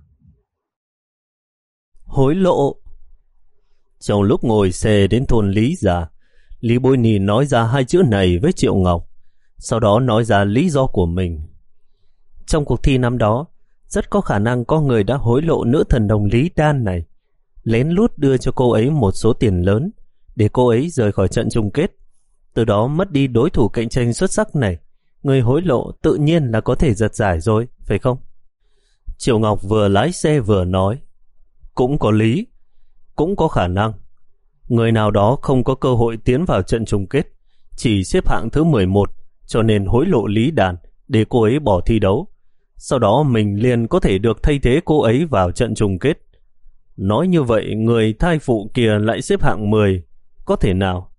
Hối lộ. Trong lúc ngồi xe đến thôn Lý Gia, Lý Bối Nhi nói ra hai chữ này với Triệu Ngọc, sau đó nói ra lý do của mình. Trong cuộc thi năm đó, rất có khả năng có người đã hối lộ nữ thần đồng Lý Đan này, lén lút đưa cho cô ấy một số tiền lớn để cô ấy rời khỏi trận chung kết, từ đó mất đi đối thủ cạnh tranh xuất sắc này. Người hối lộ tự nhiên là có thể giật giải rồi, phải không? Triệu Ngọc vừa lái xe vừa nói, cũng có lý, cũng có khả năng. Người nào đó không có cơ hội tiến vào trận chung kết, chỉ xếp hạng thứ mười một, cho nên hối lộ Lý Đàn để cô ấy bỏ thi đấu. Sau đó mình liền có thể được thay thế cô ấy vào trận chung kết. Nói như vậy, người thai phụ kia lại xếp hạng mười, có thể nào?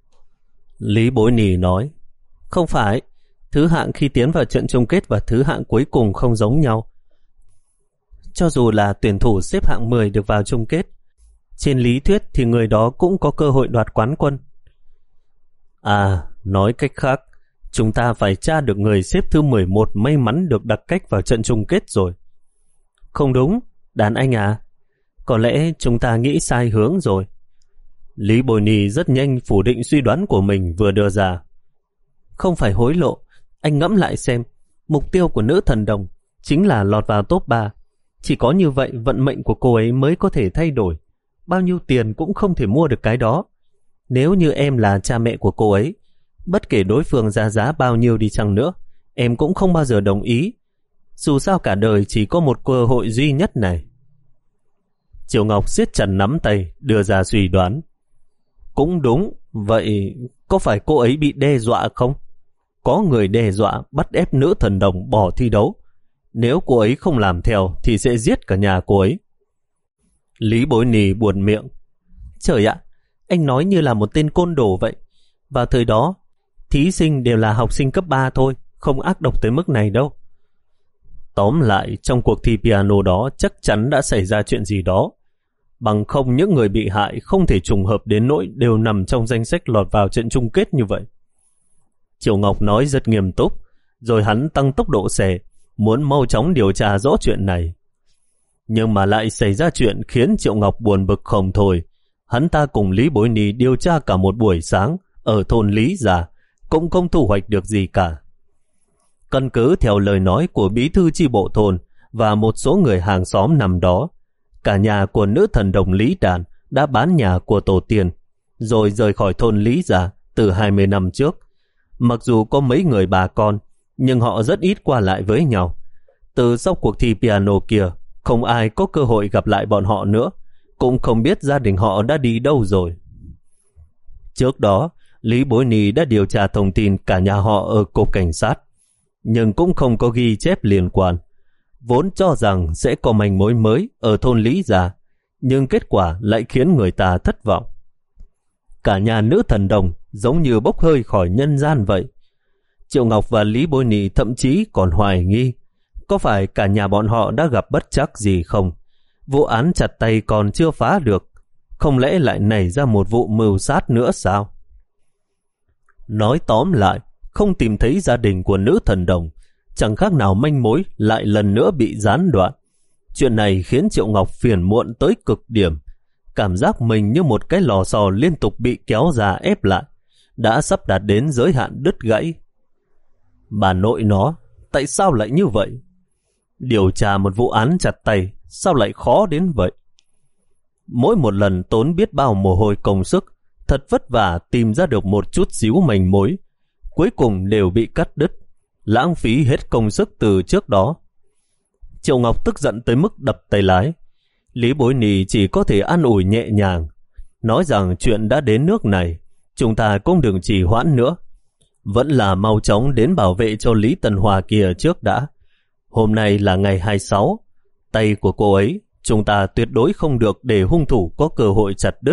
Lý Bối Nì nói, không phải, thứ hạng khi tiến vào trận chung kết và thứ hạng cuối cùng không giống nhau. Cho dù là tuyển thủ xếp hạng mười được vào chung kết, trên lý thuyết thì người đó cũng có cơ hội đoạt quán quân. À, nói cách khác, chúng ta phải tra được người xếp thứ mười một may mắn được đặt cách vào trận chung kết rồi. Không đúng, đàn anh à, có lẽ chúng ta nghĩ sai hướng rồi. Lý Bồi Nì rất nhanh phủ định suy đoán của mình vừa đưa ra. Không phải hối lộ, anh ngẫm lại xem, mục tiêu của nữ thần đồng chính là lọt vào top ba. Chỉ có như vậy vận mệnh của cô ấy mới có thể thay đổi. Bao nhiêu tiền cũng không thể mua được cái đó. Nếu như em là cha mẹ của cô ấy, bất kể đối phương ra giá bao nhiêu đi chăng nữa, em cũng không bao giờ đồng ý. Dù sao cả đời chỉ có một cơ hội duy nhất này. Triệu Ngọc siết chặt nắm tay, đưa ra suy đoán. Cũng đúng, vậy có phải cô ấy bị đe dọa không? Có người đe dọa bắt ép nữ thần đồng bỏ thi đấu. Nếu cô ấy không làm theo thì sẽ giết cả nhà cô ấy. Lý Bối Nì buồn miệng. Trời ạ, anh nói như là một tên côn đồ vậy. Vào thời đó, thí sinh đều là học sinh cấp ba thôi, không ác độc tới mức này đâu. Tóm lại, trong cuộc thi piano đó chắc chắn đã xảy ra chuyện gì đó. Bằng không những người bị hại không thể trùng hợp đến nỗi đều nằm trong danh sách lọt vào trận chung kết như vậy. Triệu Ngọc nói rất nghiêm túc, rồi hắn tăng tốc độ xe, muốn mau chóng điều tra rõ chuyện này. Nhưng mà lại xảy ra chuyện khiến Triệu Ngọc buồn bực không thôi. Hắn ta cùng Lý Bối Nì điều tra cả một buổi sáng ở thôn Lý Gia, cũng không thu hoạch được gì cả. Căn cứ theo lời nói của bí thư chi bộ thôn và một số người hàng xóm nằm đó, cả nhà của nữ thần đồng Lý Đàn đã bán nhà của tổ tiên, rồi rời khỏi thôn Lý Gia từ hai mươi năm trước. Mặc dù có mấy người bà con, nhưng họ rất ít qua lại với nhau. Từ sau cuộc thi piano kia, không ai có cơ hội gặp lại bọn họ nữa, cũng không biết gia đình họ đã đi đâu rồi. Trước đó, Lý Bối Nì đã điều tra thông tin cả nhà họ ở cục cảnh sát. nhưng cũng không có ghi chép liên quan. Vốn cho rằng sẽ có manh mối mới ở thôn Lý Gia, nhưng kết quả lại khiến người ta thất vọng. Cả nhà nữ thần đồng giống như bốc hơi khỏi nhân gian vậy. Triệu Ngọc và Lý Bối Nị thậm chí còn hoài nghi có phải cả nhà bọn họ đã gặp bất trắc gì không. Vụ án chặt tay còn chưa phá được, không lẽ lại nảy ra một vụ mưu sát nữa sao? Nói tóm lại, không tìm thấy gia đình của nữ thần đồng, chẳng khác nào manh mối lại lần nữa bị gián đoạn. Chuyện này khiến Triệu Ngọc phiền muộn tới cực điểm, cảm giác mình như một cái lò xo liên tục bị kéo ra ép lại, đã sắp đạt đến giới hạn đứt gãy. Bà nội nó, tại sao lại như vậy? Điều tra một vụ án chặt tay, sao lại khó đến vậy? Mỗi một lần tốn biết bao mồ hôi công sức, thật vất vả tìm ra được một chút xíu manh mối, cuối cùng đều bị cắt đứt, lãng phí hết công sức từ trước đó. Triệu Ngọc tức giận tới mức đập tay lái. Lý Bối Nị chỉ có thể an ủi nhẹ nhàng, nói rằng chuyện đã đến nước này, chúng ta cũng đừng trì hoãn nữa. Vẫn là mau chóng đến bảo vệ cho Lý Tần Hòa kia trước đã. Hôm nay là ngày hai mươi sáu, tay của cô ấy chúng ta tuyệt đối không được để hung thủ có cơ hội chặt đứt.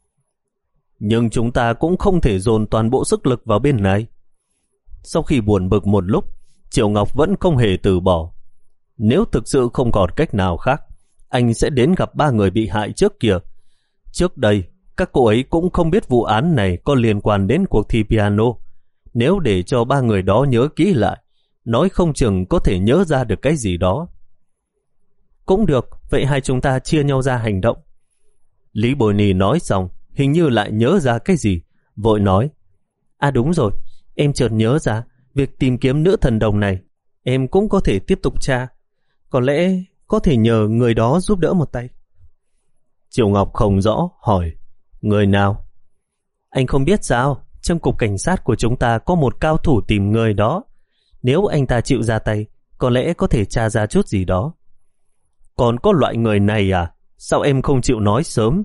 Nhưng chúng ta cũng không thể dồn toàn bộ sức lực vào bên này. Sau khi buồn bực một lúc, Triệu Ngọc vẫn không hề từ bỏ. Nếu thực sự không còn cách nào khác, anh sẽ đến gặp ba người bị hại trước kia. Trước đây, các cô ấy cũng không biết vụ án này có liên quan đến cuộc thi piano. Nếu để cho ba người đó nhớ kỹ lại, nói không chừng có thể nhớ ra được cái gì đó. Cũng được, vậy hai chúng ta chia nhau ra hành động. Lý Bồi Nì nói xong, hình như lại nhớ ra cái gì, vội nói. À đúng rồi, em chợt nhớ ra, việc tìm kiếm nữ thần đồng này, em cũng có thể tiếp tục tra. Có lẽ có thể nhờ người đó giúp đỡ một tay. Triệu Ngọc không rõ, hỏi, người nào? Anh không biết sao, trong cục cảnh sát của chúng ta có một cao thủ tìm người đó. Nếu anh ta chịu ra tay, có lẽ có thể tra ra chút gì đó. Còn có loại người này à? Sao em không chịu nói sớm?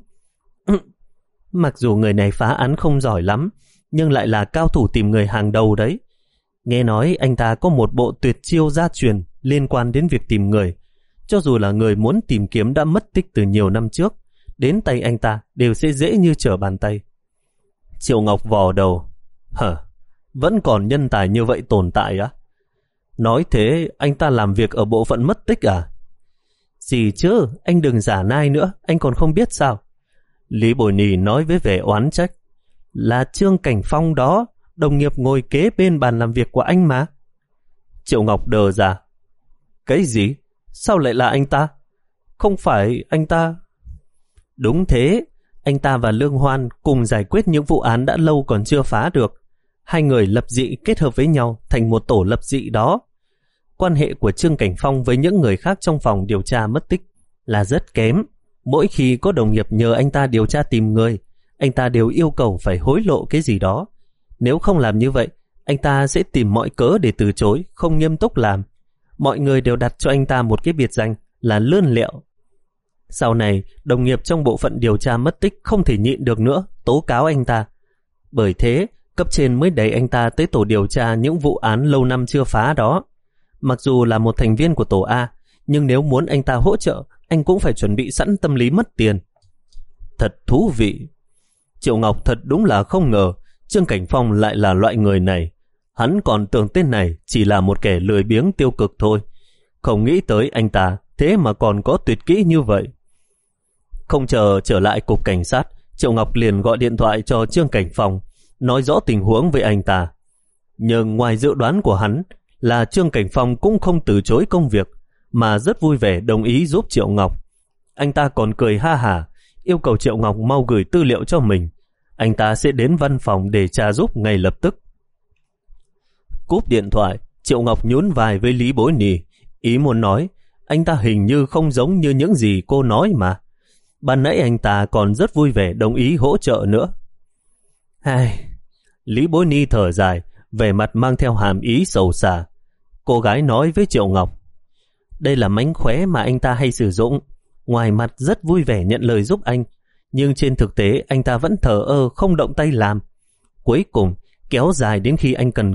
Mặc dù người này phá án không giỏi lắm, nhưng lại là cao thủ tìm người hàng đầu đấy. Nghe nói anh ta có một bộ tuyệt chiêu gia truyền liên quan đến việc tìm người. Cho dù là người muốn tìm kiếm đã mất tích từ nhiều năm trước, đến tay anh ta đều sẽ dễ như trở bàn tay. Triệu Ngọc vò đầu. Hả? Vẫn còn nhân tài như vậy tồn tại á? Nói thế anh ta làm việc ở bộ phận mất tích à? Gì chứ, anh đừng giả nai nữa, anh còn không biết sao? Lý Bồi Nì nói với vẻ oán trách. Là Trương Cảnh Phong đó, đồng nghiệp ngồi kế bên bàn làm việc của anh mà. Triệu Ngọc đờ ra. Cái gì? Sao lại là anh ta? Không phải anh ta... Đúng thế, anh ta và Lương Hoan cùng giải quyết những vụ án đã lâu còn chưa phá được. Hai người lập dị kết hợp với nhau thành một tổ lập dị đó. Quan hệ của Trương Cảnh Phong với những người khác trong phòng điều tra mất tích là rất kém. Mỗi khi có đồng nghiệp nhờ anh ta điều tra tìm người, anh ta đều yêu cầu phải hối lộ cái gì đó. Nếu không làm như vậy, anh ta sẽ tìm mọi cớ để từ chối, không nghiêm túc làm. Mọi người đều đặt cho anh ta một cái biệt danh là lươn lẹo. Sau này, đồng nghiệp trong bộ phận điều tra mất tích không thể nhịn được nữa, tố cáo anh ta. Bởi thế, cấp trên mới đẩy anh ta tới tổ điều tra những vụ án lâu năm chưa phá đó. Mặc dù là một thành viên của tổ A, nhưng nếu muốn anh ta hỗ trợ, anh cũng phải chuẩn bị sẵn tâm lý mất tiền. Thật thú vị. Triệu Ngọc thật đúng là không ngờ Trương Cảnh Phong lại là loại người này. Hắn còn tưởng tên này chỉ là một kẻ lười biếng tiêu cực thôi. Không nghĩ tới anh ta thế mà còn có tuyệt kỹ như vậy. Không chờ trở lại cục cảnh sát, Triệu Ngọc liền gọi điện thoại cho Trương Cảnh Phong, nói rõ tình huống với anh ta. Nhưng ngoài dự đoán của hắn là Trương Cảnh Phong cũng không từ chối công việc, mà rất vui vẻ đồng ý giúp Triệu Ngọc. Anh ta còn cười ha hả, yêu cầu Triệu Ngọc mau gửi tư liệu cho mình. Anh ta sẽ đến văn phòng để tra giúp ngay lập tức. Cúp điện thoại, Triệu Ngọc nhún vai với Lý Bối Nì, ý muốn nói anh ta hình như không giống như những gì cô nói mà. Ban nãy anh ta còn rất vui vẻ đồng ý hỗ trợ nữa. Ai... Lý Bối Ni thở dài, vẻ mặt mang theo hàm ý sầu xa. Cô gái nói với Triệu Ngọc, đây là mánh khóe mà anh ta hay sử dụng. Ngoài mặt rất vui vẻ nhận lời giúp anh, nhưng trên thực tế anh ta vẫn thờ ơ không động tay làm. Cuối cùng kéo dài đến khi anh cần gấp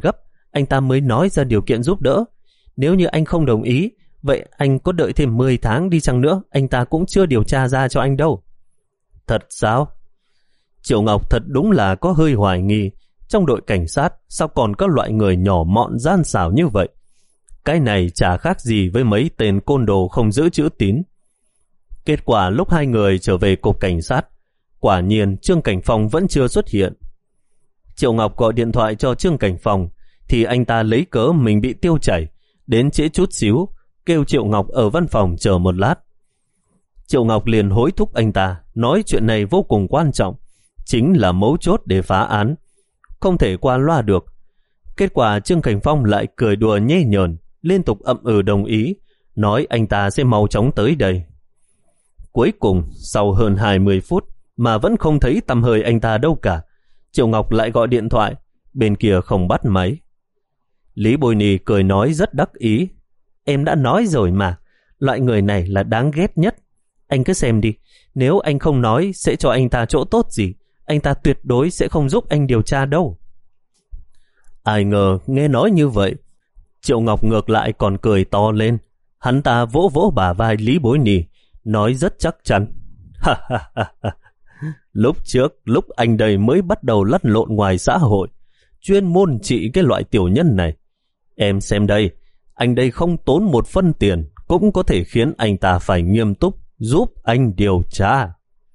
anh ta mới nói ra điều kiện giúp đỡ. Nếu như anh không đồng ý, vậy anh có đợi thêm mười tháng đi chăng nữa, anh ta cũng chưa điều tra ra cho anh đâu. Thật sao? Triệu Ngọc thật đúng là có hơi hoài nghi, trong đội cảnh sát sao còn có loại người nhỏ mọn gian xảo như vậy. Cái này chả khác gì với mấy tên côn đồ không giữ chữ tín. Kết quả lúc hai người trở về cục cảnh sát, quả nhiên Trương Cảnh Phong vẫn chưa xuất hiện. Triệu Ngọc gọi điện thoại cho Trương Cảnh Phong thì anh ta lấy cớ mình bị tiêu chảy, đến trễ chút xíu, kêu Triệu Ngọc ở văn phòng chờ một lát. Triệu Ngọc liền hối thúc anh ta, nói chuyện này vô cùng quan trọng, chính là mấu chốt để phá án, không thể qua loa được. Kết quả Trương Cảnh Phong lại cười đùa nhê nhờn, liên tục ậm ừ đồng ý, nói anh ta sẽ mau chóng tới đây. Cuối cùng, sau hơn hai mươi phút mà vẫn không thấy tăm hơi anh ta đâu cả, Triệu Ngọc lại gọi điện thoại, bên kia không bắt máy. Lý Bồi Nì cười nói rất đắc ý. Em đã nói rồi mà, loại người này là đáng ghét nhất. Anh cứ xem đi, nếu anh không nói sẽ cho anh ta chỗ tốt gì, anh ta tuyệt đối sẽ không giúp anh điều tra đâu. Ai ngờ nghe nói như vậy, Triệu Ngọc ngược lại còn cười to lên. Hắn ta vỗ vỗ bả vai Lý Bối Nì, nói rất chắc chắn. Ha ha ha ha. Lúc trước, lúc anh đây mới bắt đầu lăn lộn ngoài xã hội, chuyên môn trị cái loại tiểu nhân này. Em xem đây, anh đây không tốn một phân tiền cũng có thể khiến anh ta phải nghiêm túc giúp anh điều tra.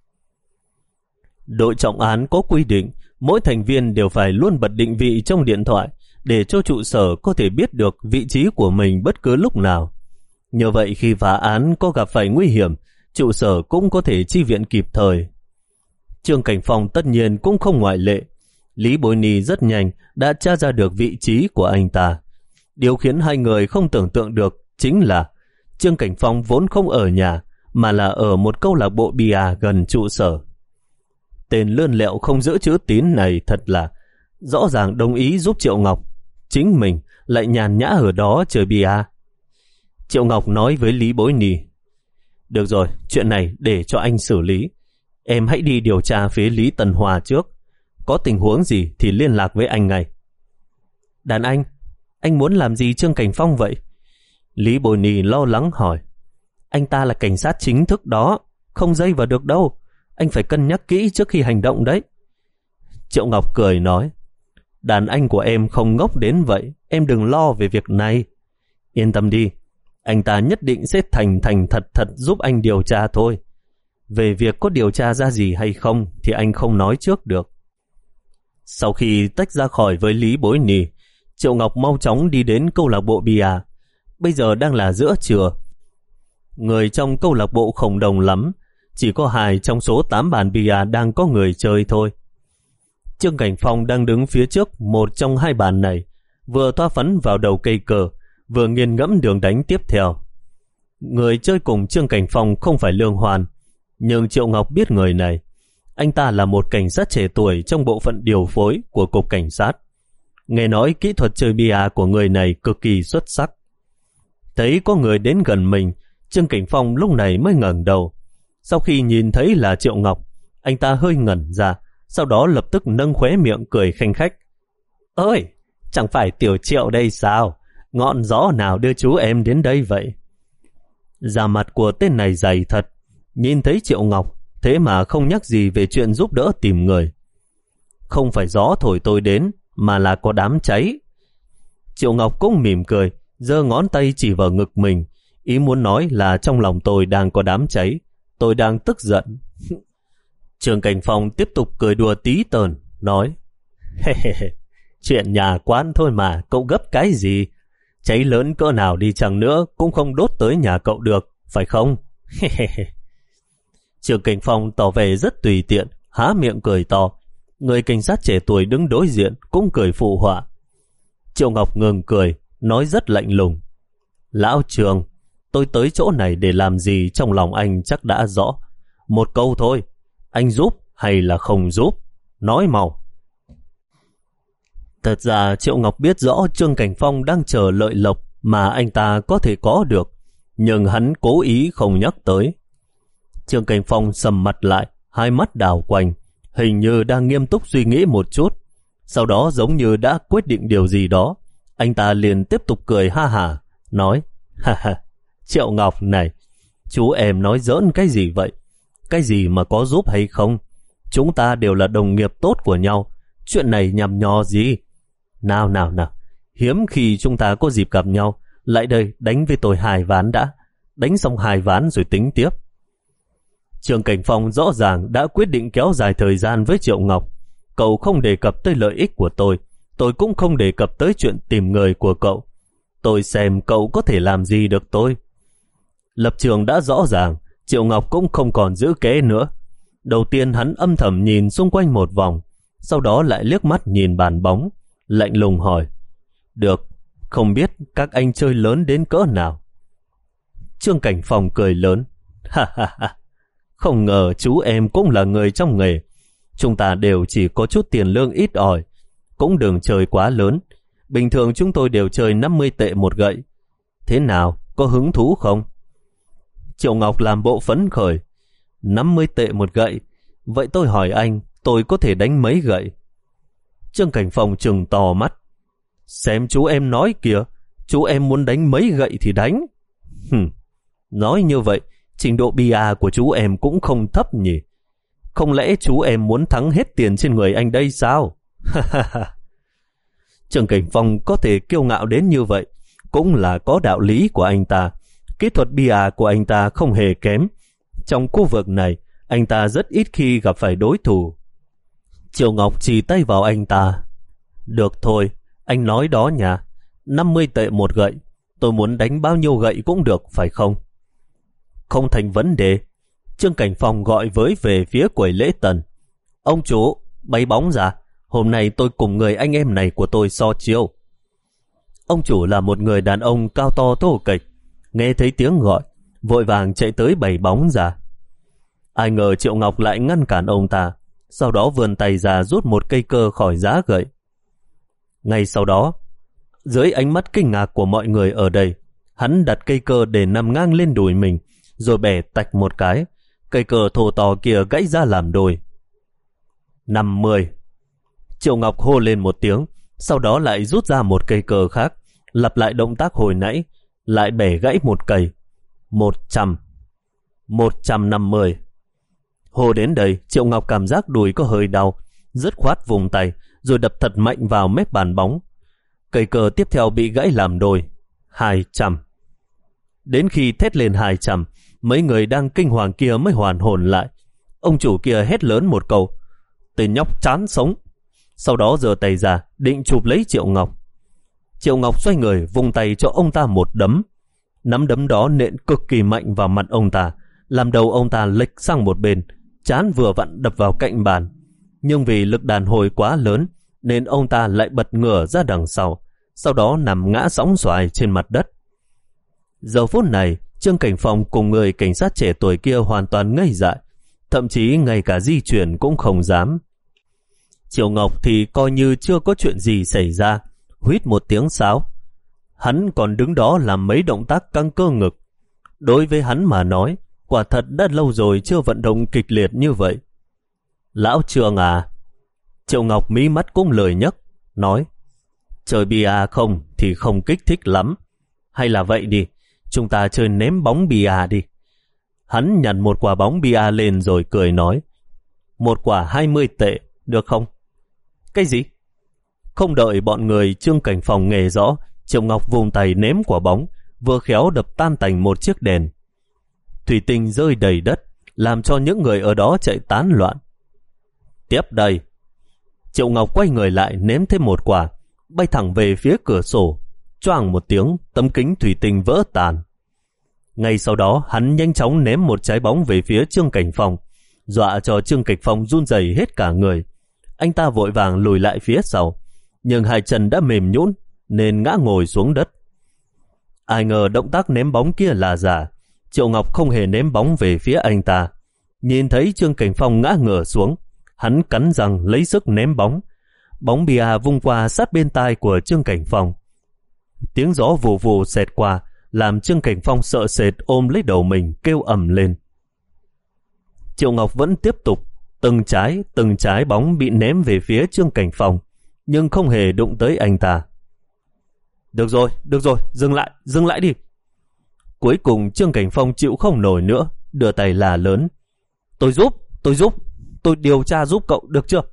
Đội trọng án có quy định mỗi thành viên đều phải luôn bật định vị trong điện thoại để cho trụ sở có thể biết được vị trí của mình bất cứ lúc nào. Nhờ vậy khi phá án có gặp phải nguy hiểm, trụ sở cũng có thể chi viện kịp thời. Trương Cảnh Phong tất nhiên cũng không ngoại lệ. Lý Bối Nì rất nhanh đã tra ra được vị trí của anh ta. Điều khiến hai người không tưởng tượng được chính là Trương Cảnh Phong vốn không ở nhà mà là ở một câu lạc bộ bia gần trụ sở. Tên lươn lẹo không giữ chữ tín này thật là rõ ràng đồng ý giúp Triệu Ngọc, chính mình lại nhàn nhã ở đó chơi bia. Triệu Ngọc nói với Lý Bối Nì, được rồi, chuyện này để cho anh xử lý. Em hãy đi điều tra phía Lý Tần Hòa trước. Có tình huống gì thì liên lạc với anh ngay. Đàn anh, anh muốn làm gì Trương Cảnh Phong vậy? Lý Bồi Nì lo lắng hỏi. Anh ta là cảnh sát chính thức đó, không dây vào được đâu. Anh phải cân nhắc kỹ trước khi hành động đấy. Triệu Ngọc cười nói, đàn anh của em không ngốc đến vậy, em đừng lo về việc này. Yên tâm đi, anh ta nhất định sẽ thành thành thật thật giúp anh điều tra thôi. Về việc có điều tra ra gì hay không thì anh không nói trước được. Sau khi tách ra khỏi với Lý Bối Nì, Triệu Ngọc mau chóng đi đến câu lạc bộ bia. Bây giờ đang là giữa trưa. Người trong câu lạc bộ không đông lắm, chỉ có hai trong số tám bàn bia đang có người chơi thôi. Trương Cảnh Phong đang đứng phía trước một trong hai bàn này, vừa thoa phấn vào đầu cây cờ, vừa nghiền ngẫm đường đánh tiếp theo. Người chơi cùng Trương Cảnh Phong không phải Lương Hoàn, nhưng Triệu Ngọc biết người này. Anh ta là một cảnh sát trẻ tuổi trong bộ phận điều phối của cục cảnh sát. Nghe nói kỹ thuật chơi bia của người này cực kỳ xuất sắc. Thấy có người đến gần mình, Trương Cảnh Phong lúc này mới ngẩng đầu. Sau khi nhìn thấy là Triệu Ngọc, anh ta hơi ngẩn ra, sau đó lập tức nâng khóe miệng cười khanh khách. Ơi, chẳng phải Tiểu Triệu đây sao? Ngọn gió nào đưa chú em đến đây vậy? Da mặt của tên này dày thật. Nhìn thấy Triệu Ngọc, thế mà không nhắc gì về chuyện giúp đỡ tìm người. Không phải gió thổi tôi đến, mà là có đám cháy. Triệu Ngọc cũng mỉm cười, giơ ngón tay chỉ vào ngực mình, ý muốn nói là trong lòng tôi đang có đám cháy, tôi đang tức giận. Trương Cảnh Phong tiếp tục cười đùa tí tờn, nói, chuyện nhà quán thôi mà, cậu gấp cái gì? Cháy lớn cỡ nào đi chăng nữa cũng không đốt tới nhà cậu được, phải không? Trương Cảnh Phong tỏ vẻ rất tùy tiện, há miệng cười to. Người cảnh sát trẻ tuổi đứng đối diện cũng cười phụ họa. Triệu Ngọc ngừng cười, nói rất lạnh lùng. Lão Trương, tôi tới chỗ này để làm gì trong lòng anh chắc đã rõ. Một câu thôi, anh giúp hay là không giúp? Nói mau. Thật ra Triệu Ngọc biết rõ Trương Cảnh Phong đang chờ lợi lộc mà anh ta có thể có được, nhưng hắn cố ý không nhắc tới. Trương Cảnh Phong sầm mặt lại, hai mắt đảo quanh, hình như đang nghiêm túc suy nghĩ một chút. Sau đó giống như đã quyết định điều gì đó, Anh ta liền tiếp tục cười ha hả, nói, ha ha, Triệu Ngọc này, chú em nói giỡn cái gì vậy? Cái gì mà có giúp hay không? Chúng ta đều là đồng nghiệp tốt của nhau, chuyện này nhằm nhò gì? Nào nào nào, hiếm khi chúng ta có dịp gặp nhau, lại đây đánh với tôi hai ván đã, đánh xong hai ván rồi tính tiếp. Trương Cảnh Phong rõ ràng đã quyết định kéo dài thời gian với Triệu Ngọc. Cậu không đề cập tới lợi ích của tôi, tôi cũng không đề cập tới chuyện tìm người của cậu. Tôi xem cậu có thể làm gì được tôi. Lập trường đã rõ ràng, Triệu Ngọc cũng không còn giữ kế nữa. Đầu tiên hắn âm thầm nhìn xung quanh một vòng, sau đó lại liếc mắt nhìn bàn bóng, lạnh lùng hỏi, được, không biết các anh chơi lớn đến cỡ nào? Trương Cảnh Phong cười lớn, ha ha ha, không ngờ chú em cũng là người trong nghề. Chúng ta đều chỉ có chút tiền lương ít ỏi, cũng đừng chơi quá lớn. Bình thường chúng tôi đều chơi năm mươi tệ một gậy. Thế nào, có hứng thú không? Triệu Ngọc làm bộ phấn khởi. năm mươi tệ một gậy, vậy tôi hỏi anh, tôi có thể đánh mấy gậy? Trương Cảnh Phong trừng to mắt. Xem chú em nói kìa, chú em muốn đánh mấy gậy thì đánh. Hừm, nói như vậy, trình độ bia của chú em cũng không thấp nhỉ? Không lẽ chú em muốn thắng hết tiền trên người anh đây sao? Trương Cảnh Phong có thể kiêu ngạo đến như vậy, cũng là có đạo lý của anh ta. Kỹ thuật bia của anh ta không hề kém. Trong khu vực này, anh ta rất ít khi gặp phải đối thủ. Triệu Ngọc chỉ tay vào anh ta. Được thôi, anh nói đó nha, năm mươi tệ một gậy, tôi muốn đánh bao nhiêu gậy cũng được, phải không? Không thành vấn đề. Trương Cảnh Phong gọi với về phía quầy lễ tân. Ông chủ, bày bóng ra, hôm nay tôi cùng người anh em này của tôi so chiêu. Ông chủ là một người đàn ông cao to thô kệch, nghe thấy tiếng gọi, vội vàng chạy tới bày bóng ra. Ai ngờ Triệu Ngọc lại ngăn cản ông ta, sau đó vươn tay ra rút một cây cơ khỏi giá gậy. Ngay sau đó, dưới ánh mắt kinh ngạc của mọi người ở đây, hắn đặt cây cơ để nằm ngang lên đùi mình, rồi bẻ tạch một cái, cây cờ thô to kia gãy ra làm đôi. năm mươi. Triệu Ngọc hô lên một tiếng, sau đó lại rút ra một cây cờ khác, lặp lại động tác hồi nãy, lại bẻ gãy một cây. một trăm. một trăm năm mươi. Hô đến đây, Triệu Ngọc cảm giác đùi có hơi đau, dứt khoát vùng tay, rồi đập thật mạnh vào mép bàn bóng. Cây cờ tiếp theo bị gãy làm đôi. hai trăm. Đến khi thét lên hai trăm, mấy người đang kinh hoàng kia mới hoàn hồn lại. Ông chủ kia hét lớn một câu, tên nhóc chán sống. Sau đó giơ tay ra, định chụp lấy Triệu Ngọc. Triệu Ngọc xoay người vung tay cho ông ta một đấm. Nắm đấm đó nện cực kỳ mạnh vào mặt ông ta, làm đầu ông ta lệch sang một bên, trán vừa vặn đập vào cạnh bàn. Nhưng vì lực đàn hồi quá lớn, nên ông ta lại bật ngửa ra đằng sau, sau đó nằm ngã sõng xoài trên mặt đất. Giờ phút này, Trương Cảnh Phong cùng người cảnh sát trẻ tuổi kia hoàn toàn ngây dại, thậm chí ngay cả di chuyển cũng không dám. Triệu Ngọc thì coi như chưa có chuyện gì xảy ra, huýt một tiếng sáo. Hắn còn đứng đó làm mấy động tác căng cơ ngực. Đối với hắn mà nói, quả thật đã lâu rồi chưa vận động kịch liệt như vậy. Lão Trương à? Triệu Ngọc mí mắt cũng lời nhấc, nói, chơi bia không thì không kích thích lắm. Hay là vậy đi, chúng ta chơi ném bóng bia đi. Hắn nhặt một quả bóng bia lên rồi cười nói, một quả hai mươi tệ, được không? Cái gì? Không đợi bọn người Trương Cảnh Phong nghe rõ, Triệu Ngọc vùng tay ném quả bóng, vừa khéo đập tan tành một chiếc đèn. Thủy tinh rơi đầy đất, làm cho những người ở đó chạy tán loạn. Tiếp đây. Triệu Ngọc quay người lại ném thêm một quả, bay thẳng về phía cửa sổ. Choàng một tiếng, tấm kính thủy tinh vỡ tàn. Ngay sau đó, hắn nhanh chóng ném một trái bóng về phía Trương Cảnh Phong, dọa cho Trương Cảnh Phong run rẩy hết cả người. Anh ta vội vàng lùi lại phía sau, nhưng hai chân đã mềm nhũn nên ngã ngồi xuống đất. Ai ngờ động tác ném bóng kia là giả. Triệu Ngọc không hề ném bóng về phía anh ta. Nhìn thấy Trương Cảnh Phong ngã ngửa xuống, hắn cắn răng lấy sức ném bóng. Bóng bia vung qua sát bên tai của Trương Cảnh Phong. Tiếng gió vù vù xẹt qua, làm Trương Cảnh Phong sợ sệt ôm lấy đầu mình kêu ầm lên. Triệu Ngọc vẫn tiếp tục, từng trái từng trái bóng bị ném về phía Trương Cảnh Phong, nhưng không hề đụng tới anh ta. Được rồi, được rồi, dừng lại, dừng lại đi. Cuối cùng Trương Cảnh Phong chịu không nổi nữa, đưa tay là lớn. Tôi giúp, tôi giúp, tôi điều tra giúp cậu được chưa?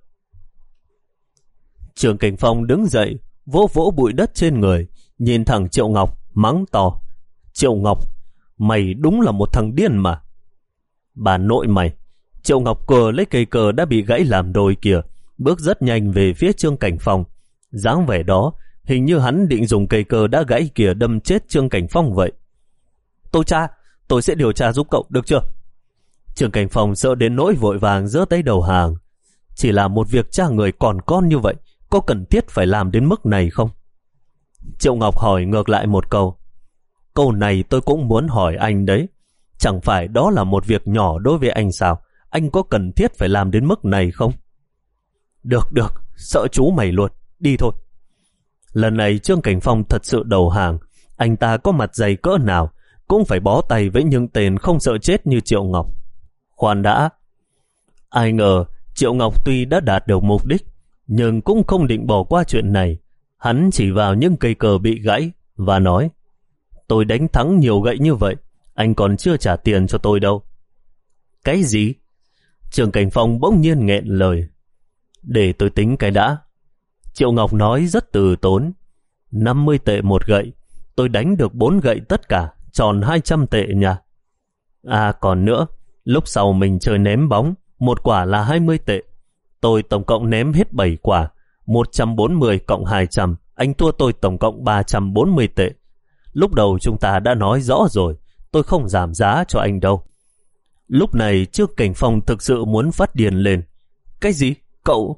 Trương Cảnh Phong đứng dậy, vỗ vỗ bụi đất trên người, nhìn thẳng Triệu Ngọc, mắng to. Triệu Ngọc, mày đúng là một thằng điên mà. Bà nội mày. Triệu Ngọc cờ lấy cây cờ đã bị gãy làm đôi kìa, bước rất nhanh về phía Trương Cảnh Phong. Dáng vẻ đó, hình như hắn định dùng cây cờ đã gãy kìa đâm chết Trương Cảnh Phong vậy. Tôi cha, tôi sẽ điều tra giúp cậu, được chưa? Trương Cảnh Phong sợ đến nỗi vội vàng giơ tay đầu hàng. Chỉ là một việc cha người còn con như vậy, có cần thiết phải làm đến mức này không? Triệu Ngọc hỏi ngược lại một câu. Câu này tôi cũng muốn hỏi anh đấy. Chẳng phải đó là một việc nhỏ đối với anh sao? Anh có cần thiết phải làm đến mức này không? Được, được, sợ chú mày luôn, đi thôi. Lần này Trương Cảnh Phong thật sự đầu hàng. Anh ta có mặt dày cỡ nào cũng phải bó tay với những tên không sợ chết như Triệu Ngọc. Khoan đã. Ai ngờ Triệu Ngọc tuy đã đạt được mục đích, nhưng cũng không định bỏ qua chuyện này. Hắn chỉ vào những cây cờ bị gãy và nói, tôi đánh thắng nhiều gậy như vậy, anh còn chưa trả tiền cho tôi đâu. Cái gì? Trương Cảnh Phong bỗng nhiên nghẹn lời. Để tôi tính cái đã. Triệu Ngọc nói rất từ tốn. năm mươi tệ một gậy, tôi đánh được bốn gậy tất cả, tròn hai trăm tệ nha. À còn nữa, lúc sau mình chơi ném bóng, một quả là hai mươi tệ. Tôi tổng cộng ném hết bảy quả, một trăm bốn mươi cộng hai trăm, anh thua tôi tổng cộng ba trăm bốn mươi tệ. Lúc đầu chúng ta đã nói rõ rồi, tôi không giảm giá cho anh đâu. Lúc này Trương Cảnh Phong thực sự muốn phát điên lên. Cái gì? Cậu?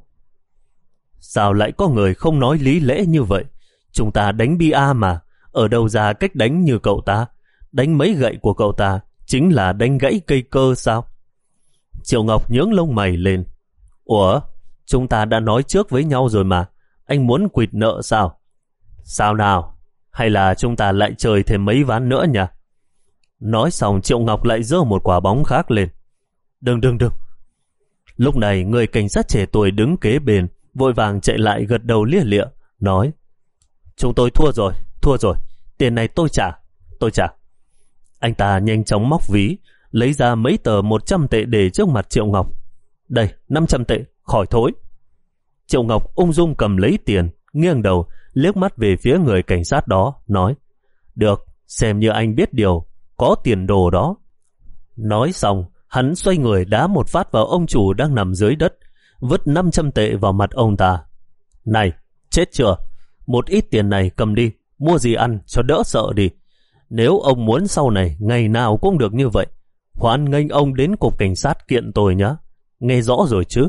Sao lại có người không nói lý lẽ như vậy? Chúng ta đánh bia mà, ở đâu ra cách đánh như cậu ta? Đánh mấy gậy của cậu ta chính là đánh gãy cây cơ sao? Triệu Ngọc nhướng lông mày lên. Ủa, chúng ta đã nói trước với nhau rồi mà, anh muốn quỵt nợ sao? Sao nào? Hay là chúng ta lại chơi thêm mấy ván nữa nhỉ? Nói xong Triệu Ngọc lại giơ một quả bóng khác lên. Đừng đừng đừng. Lúc này người cảnh sát trẻ tuổi đứng kế bên vội vàng chạy lại gật đầu lia lịa, nói, chúng tôi thua rồi, thua rồi, tiền này tôi trả, tôi trả. Anh ta nhanh chóng móc ví, lấy ra mấy tờ một trăm tệ để trước mặt Triệu Ngọc. Đây, năm trăm tệ, khỏi thối. Triệu Ngọc ung dung cầm lấy tiền, nghiêng đầu, liếc mắt về phía người cảnh sát đó, nói, được, xem như anh biết điều, có tiền đồ đó. Nói xong, hắn xoay người đá một phát vào ông chủ đang nằm dưới đất, vứt năm trăm tệ vào mặt ông ta. Này, chết chưa? Một ít tiền này cầm đi, mua gì ăn cho đỡ sợ đi. Nếu ông muốn sau này ngày nào cũng được như vậy, hoan nghênh ông đến cục cảnh sát kiện tôi nhé. Nghe rõ rồi chứ?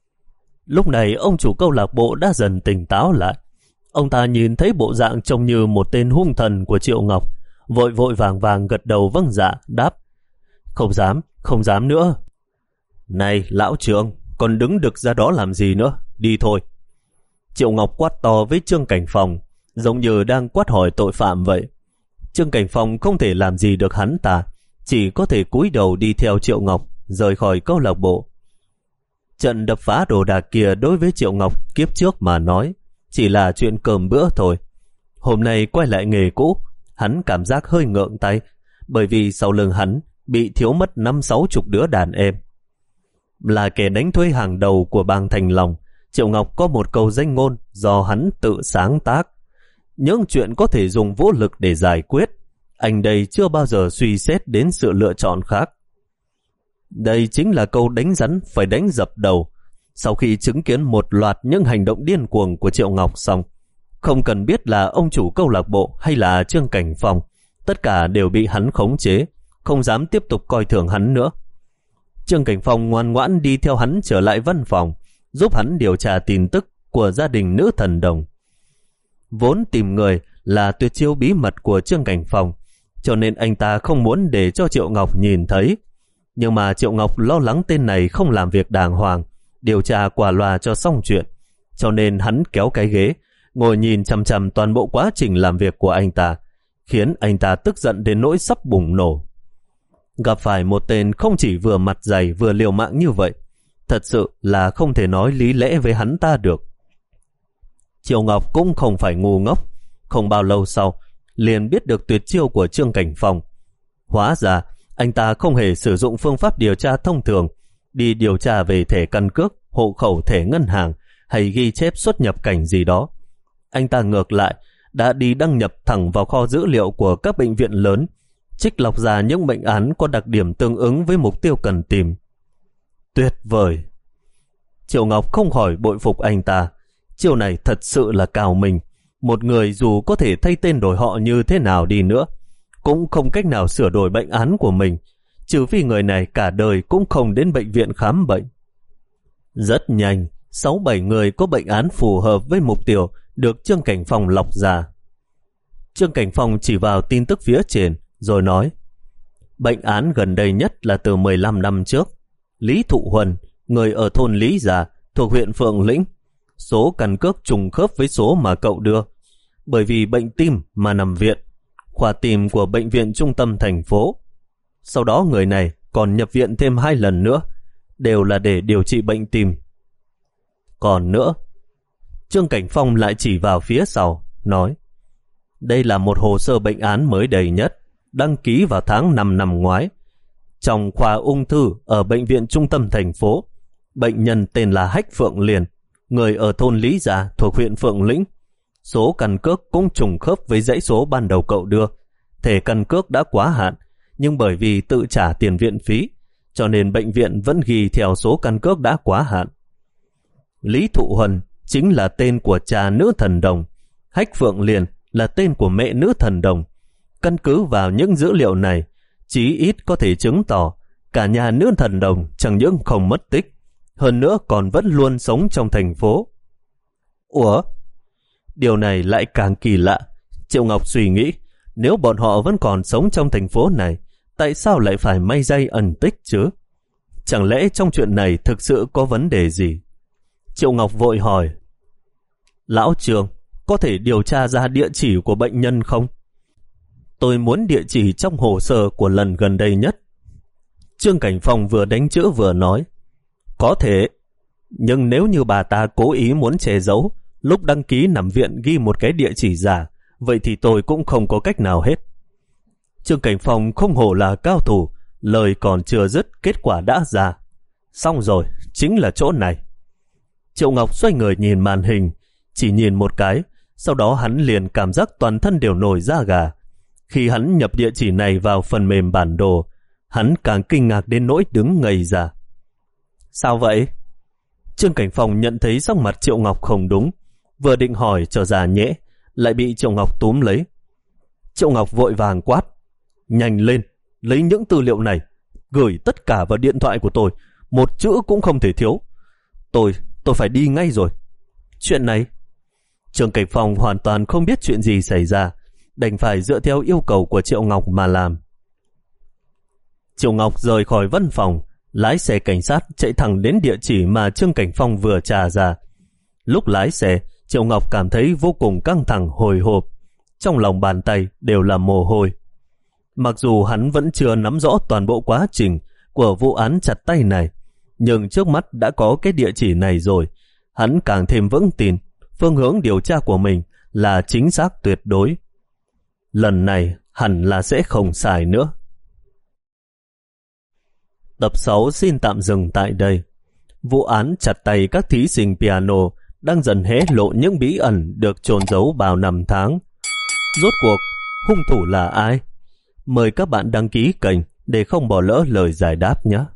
Lúc này ông chủ câu lạc bộ đã dần tỉnh táo lại. Ông ta nhìn thấy bộ dạng trông như một tên hung thần của Triệu Ngọc, vội vội vàng vàng gật đầu vâng dạ, đáp, không dám, không dám nữa. Này lão trưởng, còn đứng đực ra đó làm gì nữa, đi thôi. Triệu Ngọc quát to với Trương Cảnh Phong, giống như đang quát hỏi tội phạm vậy. Trương Cảnh Phong không thể làm gì được hắn ta, chỉ có thể cúi đầu đi theo Triệu Ngọc rời khỏi câu lạc bộ. Trận đập phá đồ đạc kia đối với Triệu Ngọc kiếp trước mà nói chỉ là chuyện cơm bữa thôi. Hôm nay quay lại nghề cũ, hắn cảm giác hơi ngượng tay, bởi vì sau lưng hắn bị thiếu mất năm sáu chục đứa đàn em. Là kẻ đánh thuê hàng đầu của bang Thành Long, Triệu Ngọc có một câu danh ngôn do hắn tự sáng tác. Những chuyện có thể dùng vũ lực để giải quyết, anh đây chưa bao giờ suy xét đến sự lựa chọn khác. Đây chính là câu đánh rắn phải đánh dập đầu. Sau khi chứng kiến một loạt những hành động điên cuồng của Triệu Ngọc xong, không cần biết là ông chủ câu lạc bộ hay là Trương Cảnh Phong, tất cả đều bị hắn khống chế, không dám tiếp tục coi thường hắn nữa. Trương Cảnh Phong ngoan ngoãn đi theo hắn trở lại văn phòng, giúp hắn điều tra tin tức của gia đình nữ thần đồng. Vốn tìm người là tuyệt chiêu bí mật của Trương Cảnh Phong, cho nên anh ta không muốn để cho Triệu Ngọc nhìn thấy. Nhưng mà Triệu Ngọc lo lắng tên này không làm việc đàng hoàng, điều tra quả loa cho xong chuyện, cho nên hắn kéo cái ghế, ngồi nhìn chằm chằm toàn bộ quá trình làm việc của anh ta, khiến anh ta tức giận đến nỗi sắp bùng nổ. Gặp phải một tên không chỉ vừa mặt dày vừa liều mạng như vậy, thật sự là không thể nói lý lẽ với hắn ta được. Triệu Ngọc cũng không phải ngu ngốc, không bao lâu sau liền biết được tuyệt chiêu của Trương Cảnh Phong. Hóa ra anh ta không hề sử dụng phương pháp điều tra thông thường, đi điều tra về thẻ căn cước, hộ khẩu, thẻ ngân hàng hay ghi chép xuất nhập cảnh gì đó. Anh ta ngược lại đã đi đăng nhập thẳng vào kho dữ liệu của các bệnh viện lớn, trích lọc ra những bệnh án có đặc điểm tương ứng với mục tiêu cần tìm. Tuyệt vời! Triệu Ngọc không khỏi bội phục anh ta. Chiêu này thật sự là cao minh. Một người dù có thể thay tên đổi họ như thế nào đi nữa, cũng không cách nào sửa đổi bệnh án của mình, trừ phi người này cả đời cũng không đến bệnh viện khám bệnh. Rất nhanh, sáu bảy người có bệnh án phù hợp với mục tiêu được Trương Cảnh Phong lọc ra. Trương Cảnh Phong chỉ vào tin tức phía trên rồi nói: bệnh án gần đây nhất là từ mười lăm năm trước. Lý Thụ Huân, người ở thôn Lý Gia thuộc huyện Phượng Lĩnh. Số căn cước trùng khớp với số mà cậu đưa. Bởi vì bệnh tim mà nằm viện, khoa tim của bệnh viện trung tâm thành phố. Sau đó người này còn nhập viện thêm hai lần nữa, đều là để điều trị bệnh tim. Còn nữa, Trương Cảnh Phong lại chỉ vào phía sau, nói: đây là một hồ sơ bệnh án mới đầy nhất, đăng ký vào tháng năm năm ngoái. Trong khoa ung thư ở bệnh viện trung tâm thành phố, bệnh nhân tên là Hách Phượng Liên, người ở thôn Lý Gia thuộc huyện Phượng Lĩnh. Số căn cước cũng trùng khớp với dãy số ban đầu cậu đưa. Thẻ căn cước đã quá hạn, nhưng bởi vì tự trả tiền viện phí, cho nên bệnh viện vẫn ghi theo số căn cước đã quá hạn. Lý Thụ Huân chính là tên của cha nữ thần đồng, Hách Phượng Liên là tên của mẹ nữ thần đồng. Căn cứ vào những dữ liệu này, chí ít có thể chứng tỏ cả nhà nữ thần đồng chẳng những không mất tích, hơn nữa còn vẫn luôn sống trong thành phố. Ủa? Điều này lại càng kỳ lạ. Triệu Ngọc suy nghĩ, nếu bọn họ vẫn còn sống trong thành phố này, tại sao lại phải may dây ẩn tích chứ? Chẳng lẽ trong chuyện này thực sự có vấn đề gì? Triệu Ngọc vội hỏi: lão Trương, có thể điều tra ra địa chỉ của bệnh nhân không? Tôi muốn địa chỉ trong hồ sơ của lần gần đây nhất. Trương Cảnh Phong vừa đánh chữ vừa nói: có thể, nhưng nếu như bà ta cố ý muốn che giấu, lúc đăng ký nằm viện ghi một cái địa chỉ giả, vậy thì tôi cũng không có cách nào hết. Trương Cảnh Phong không hổ là cao thủ, lời còn chưa dứt, kết quả đã ra. Xong rồi, chính là chỗ này. Triệu Ngọc xoay người nhìn màn hình, chỉ nhìn một cái, sau đó hắn liền cảm giác toàn thân đều nổi da gà. Khi hắn nhập địa chỉ này vào phần mềm bản đồ, hắn càng kinh ngạc đến nỗi đứng ngây ra. Sao vậy? Trương Cảnh Phong nhận thấy sắc mặt Triệu Ngọc không đúng, vừa định hỏi cho ra nhẽ, lại bị Triệu Ngọc túm lấy. Triệu Ngọc vội vàng quát: nhanh lên, lấy những tư liệu này, gửi tất cả vào điện thoại của tôi, một chữ cũng không thể thiếu. Tôi, tôi phải đi ngay rồi. Chuyện này, Trương Cảnh Phong hoàn toàn không biết chuyện gì xảy ra, đành phải dựa theo yêu cầu của Triệu Ngọc mà làm. Triệu Ngọc rời khỏi văn phòng, lái xe cảnh sát chạy thẳng đến địa chỉ mà Trương Cảnh Phong vừa trả ra. Lúc lái xe, Triệu Ngọc cảm thấy vô cùng căng thẳng hồi hộp, trong lòng bàn tay đều là mồ hôi. Mặc dù hắn vẫn chưa nắm rõ toàn bộ quá trình của vụ án chặt tay này, nhưng trước mắt đã có cái địa chỉ này rồi, hắn càng thêm vững tin phương hướng điều tra của mình là chính xác tuyệt đối. Lần này hẳn là sẽ không sai nữa. Tập sáu xin tạm dừng tại đây. Vụ án chặt tay các thí sinh piano đang dần hé lộ những bí ẩn được chôn giấu bao năm tháng. Rốt cuộc, hung thủ là ai? Mời các bạn đăng ký kênh để không bỏ lỡ lời giải đáp nhé.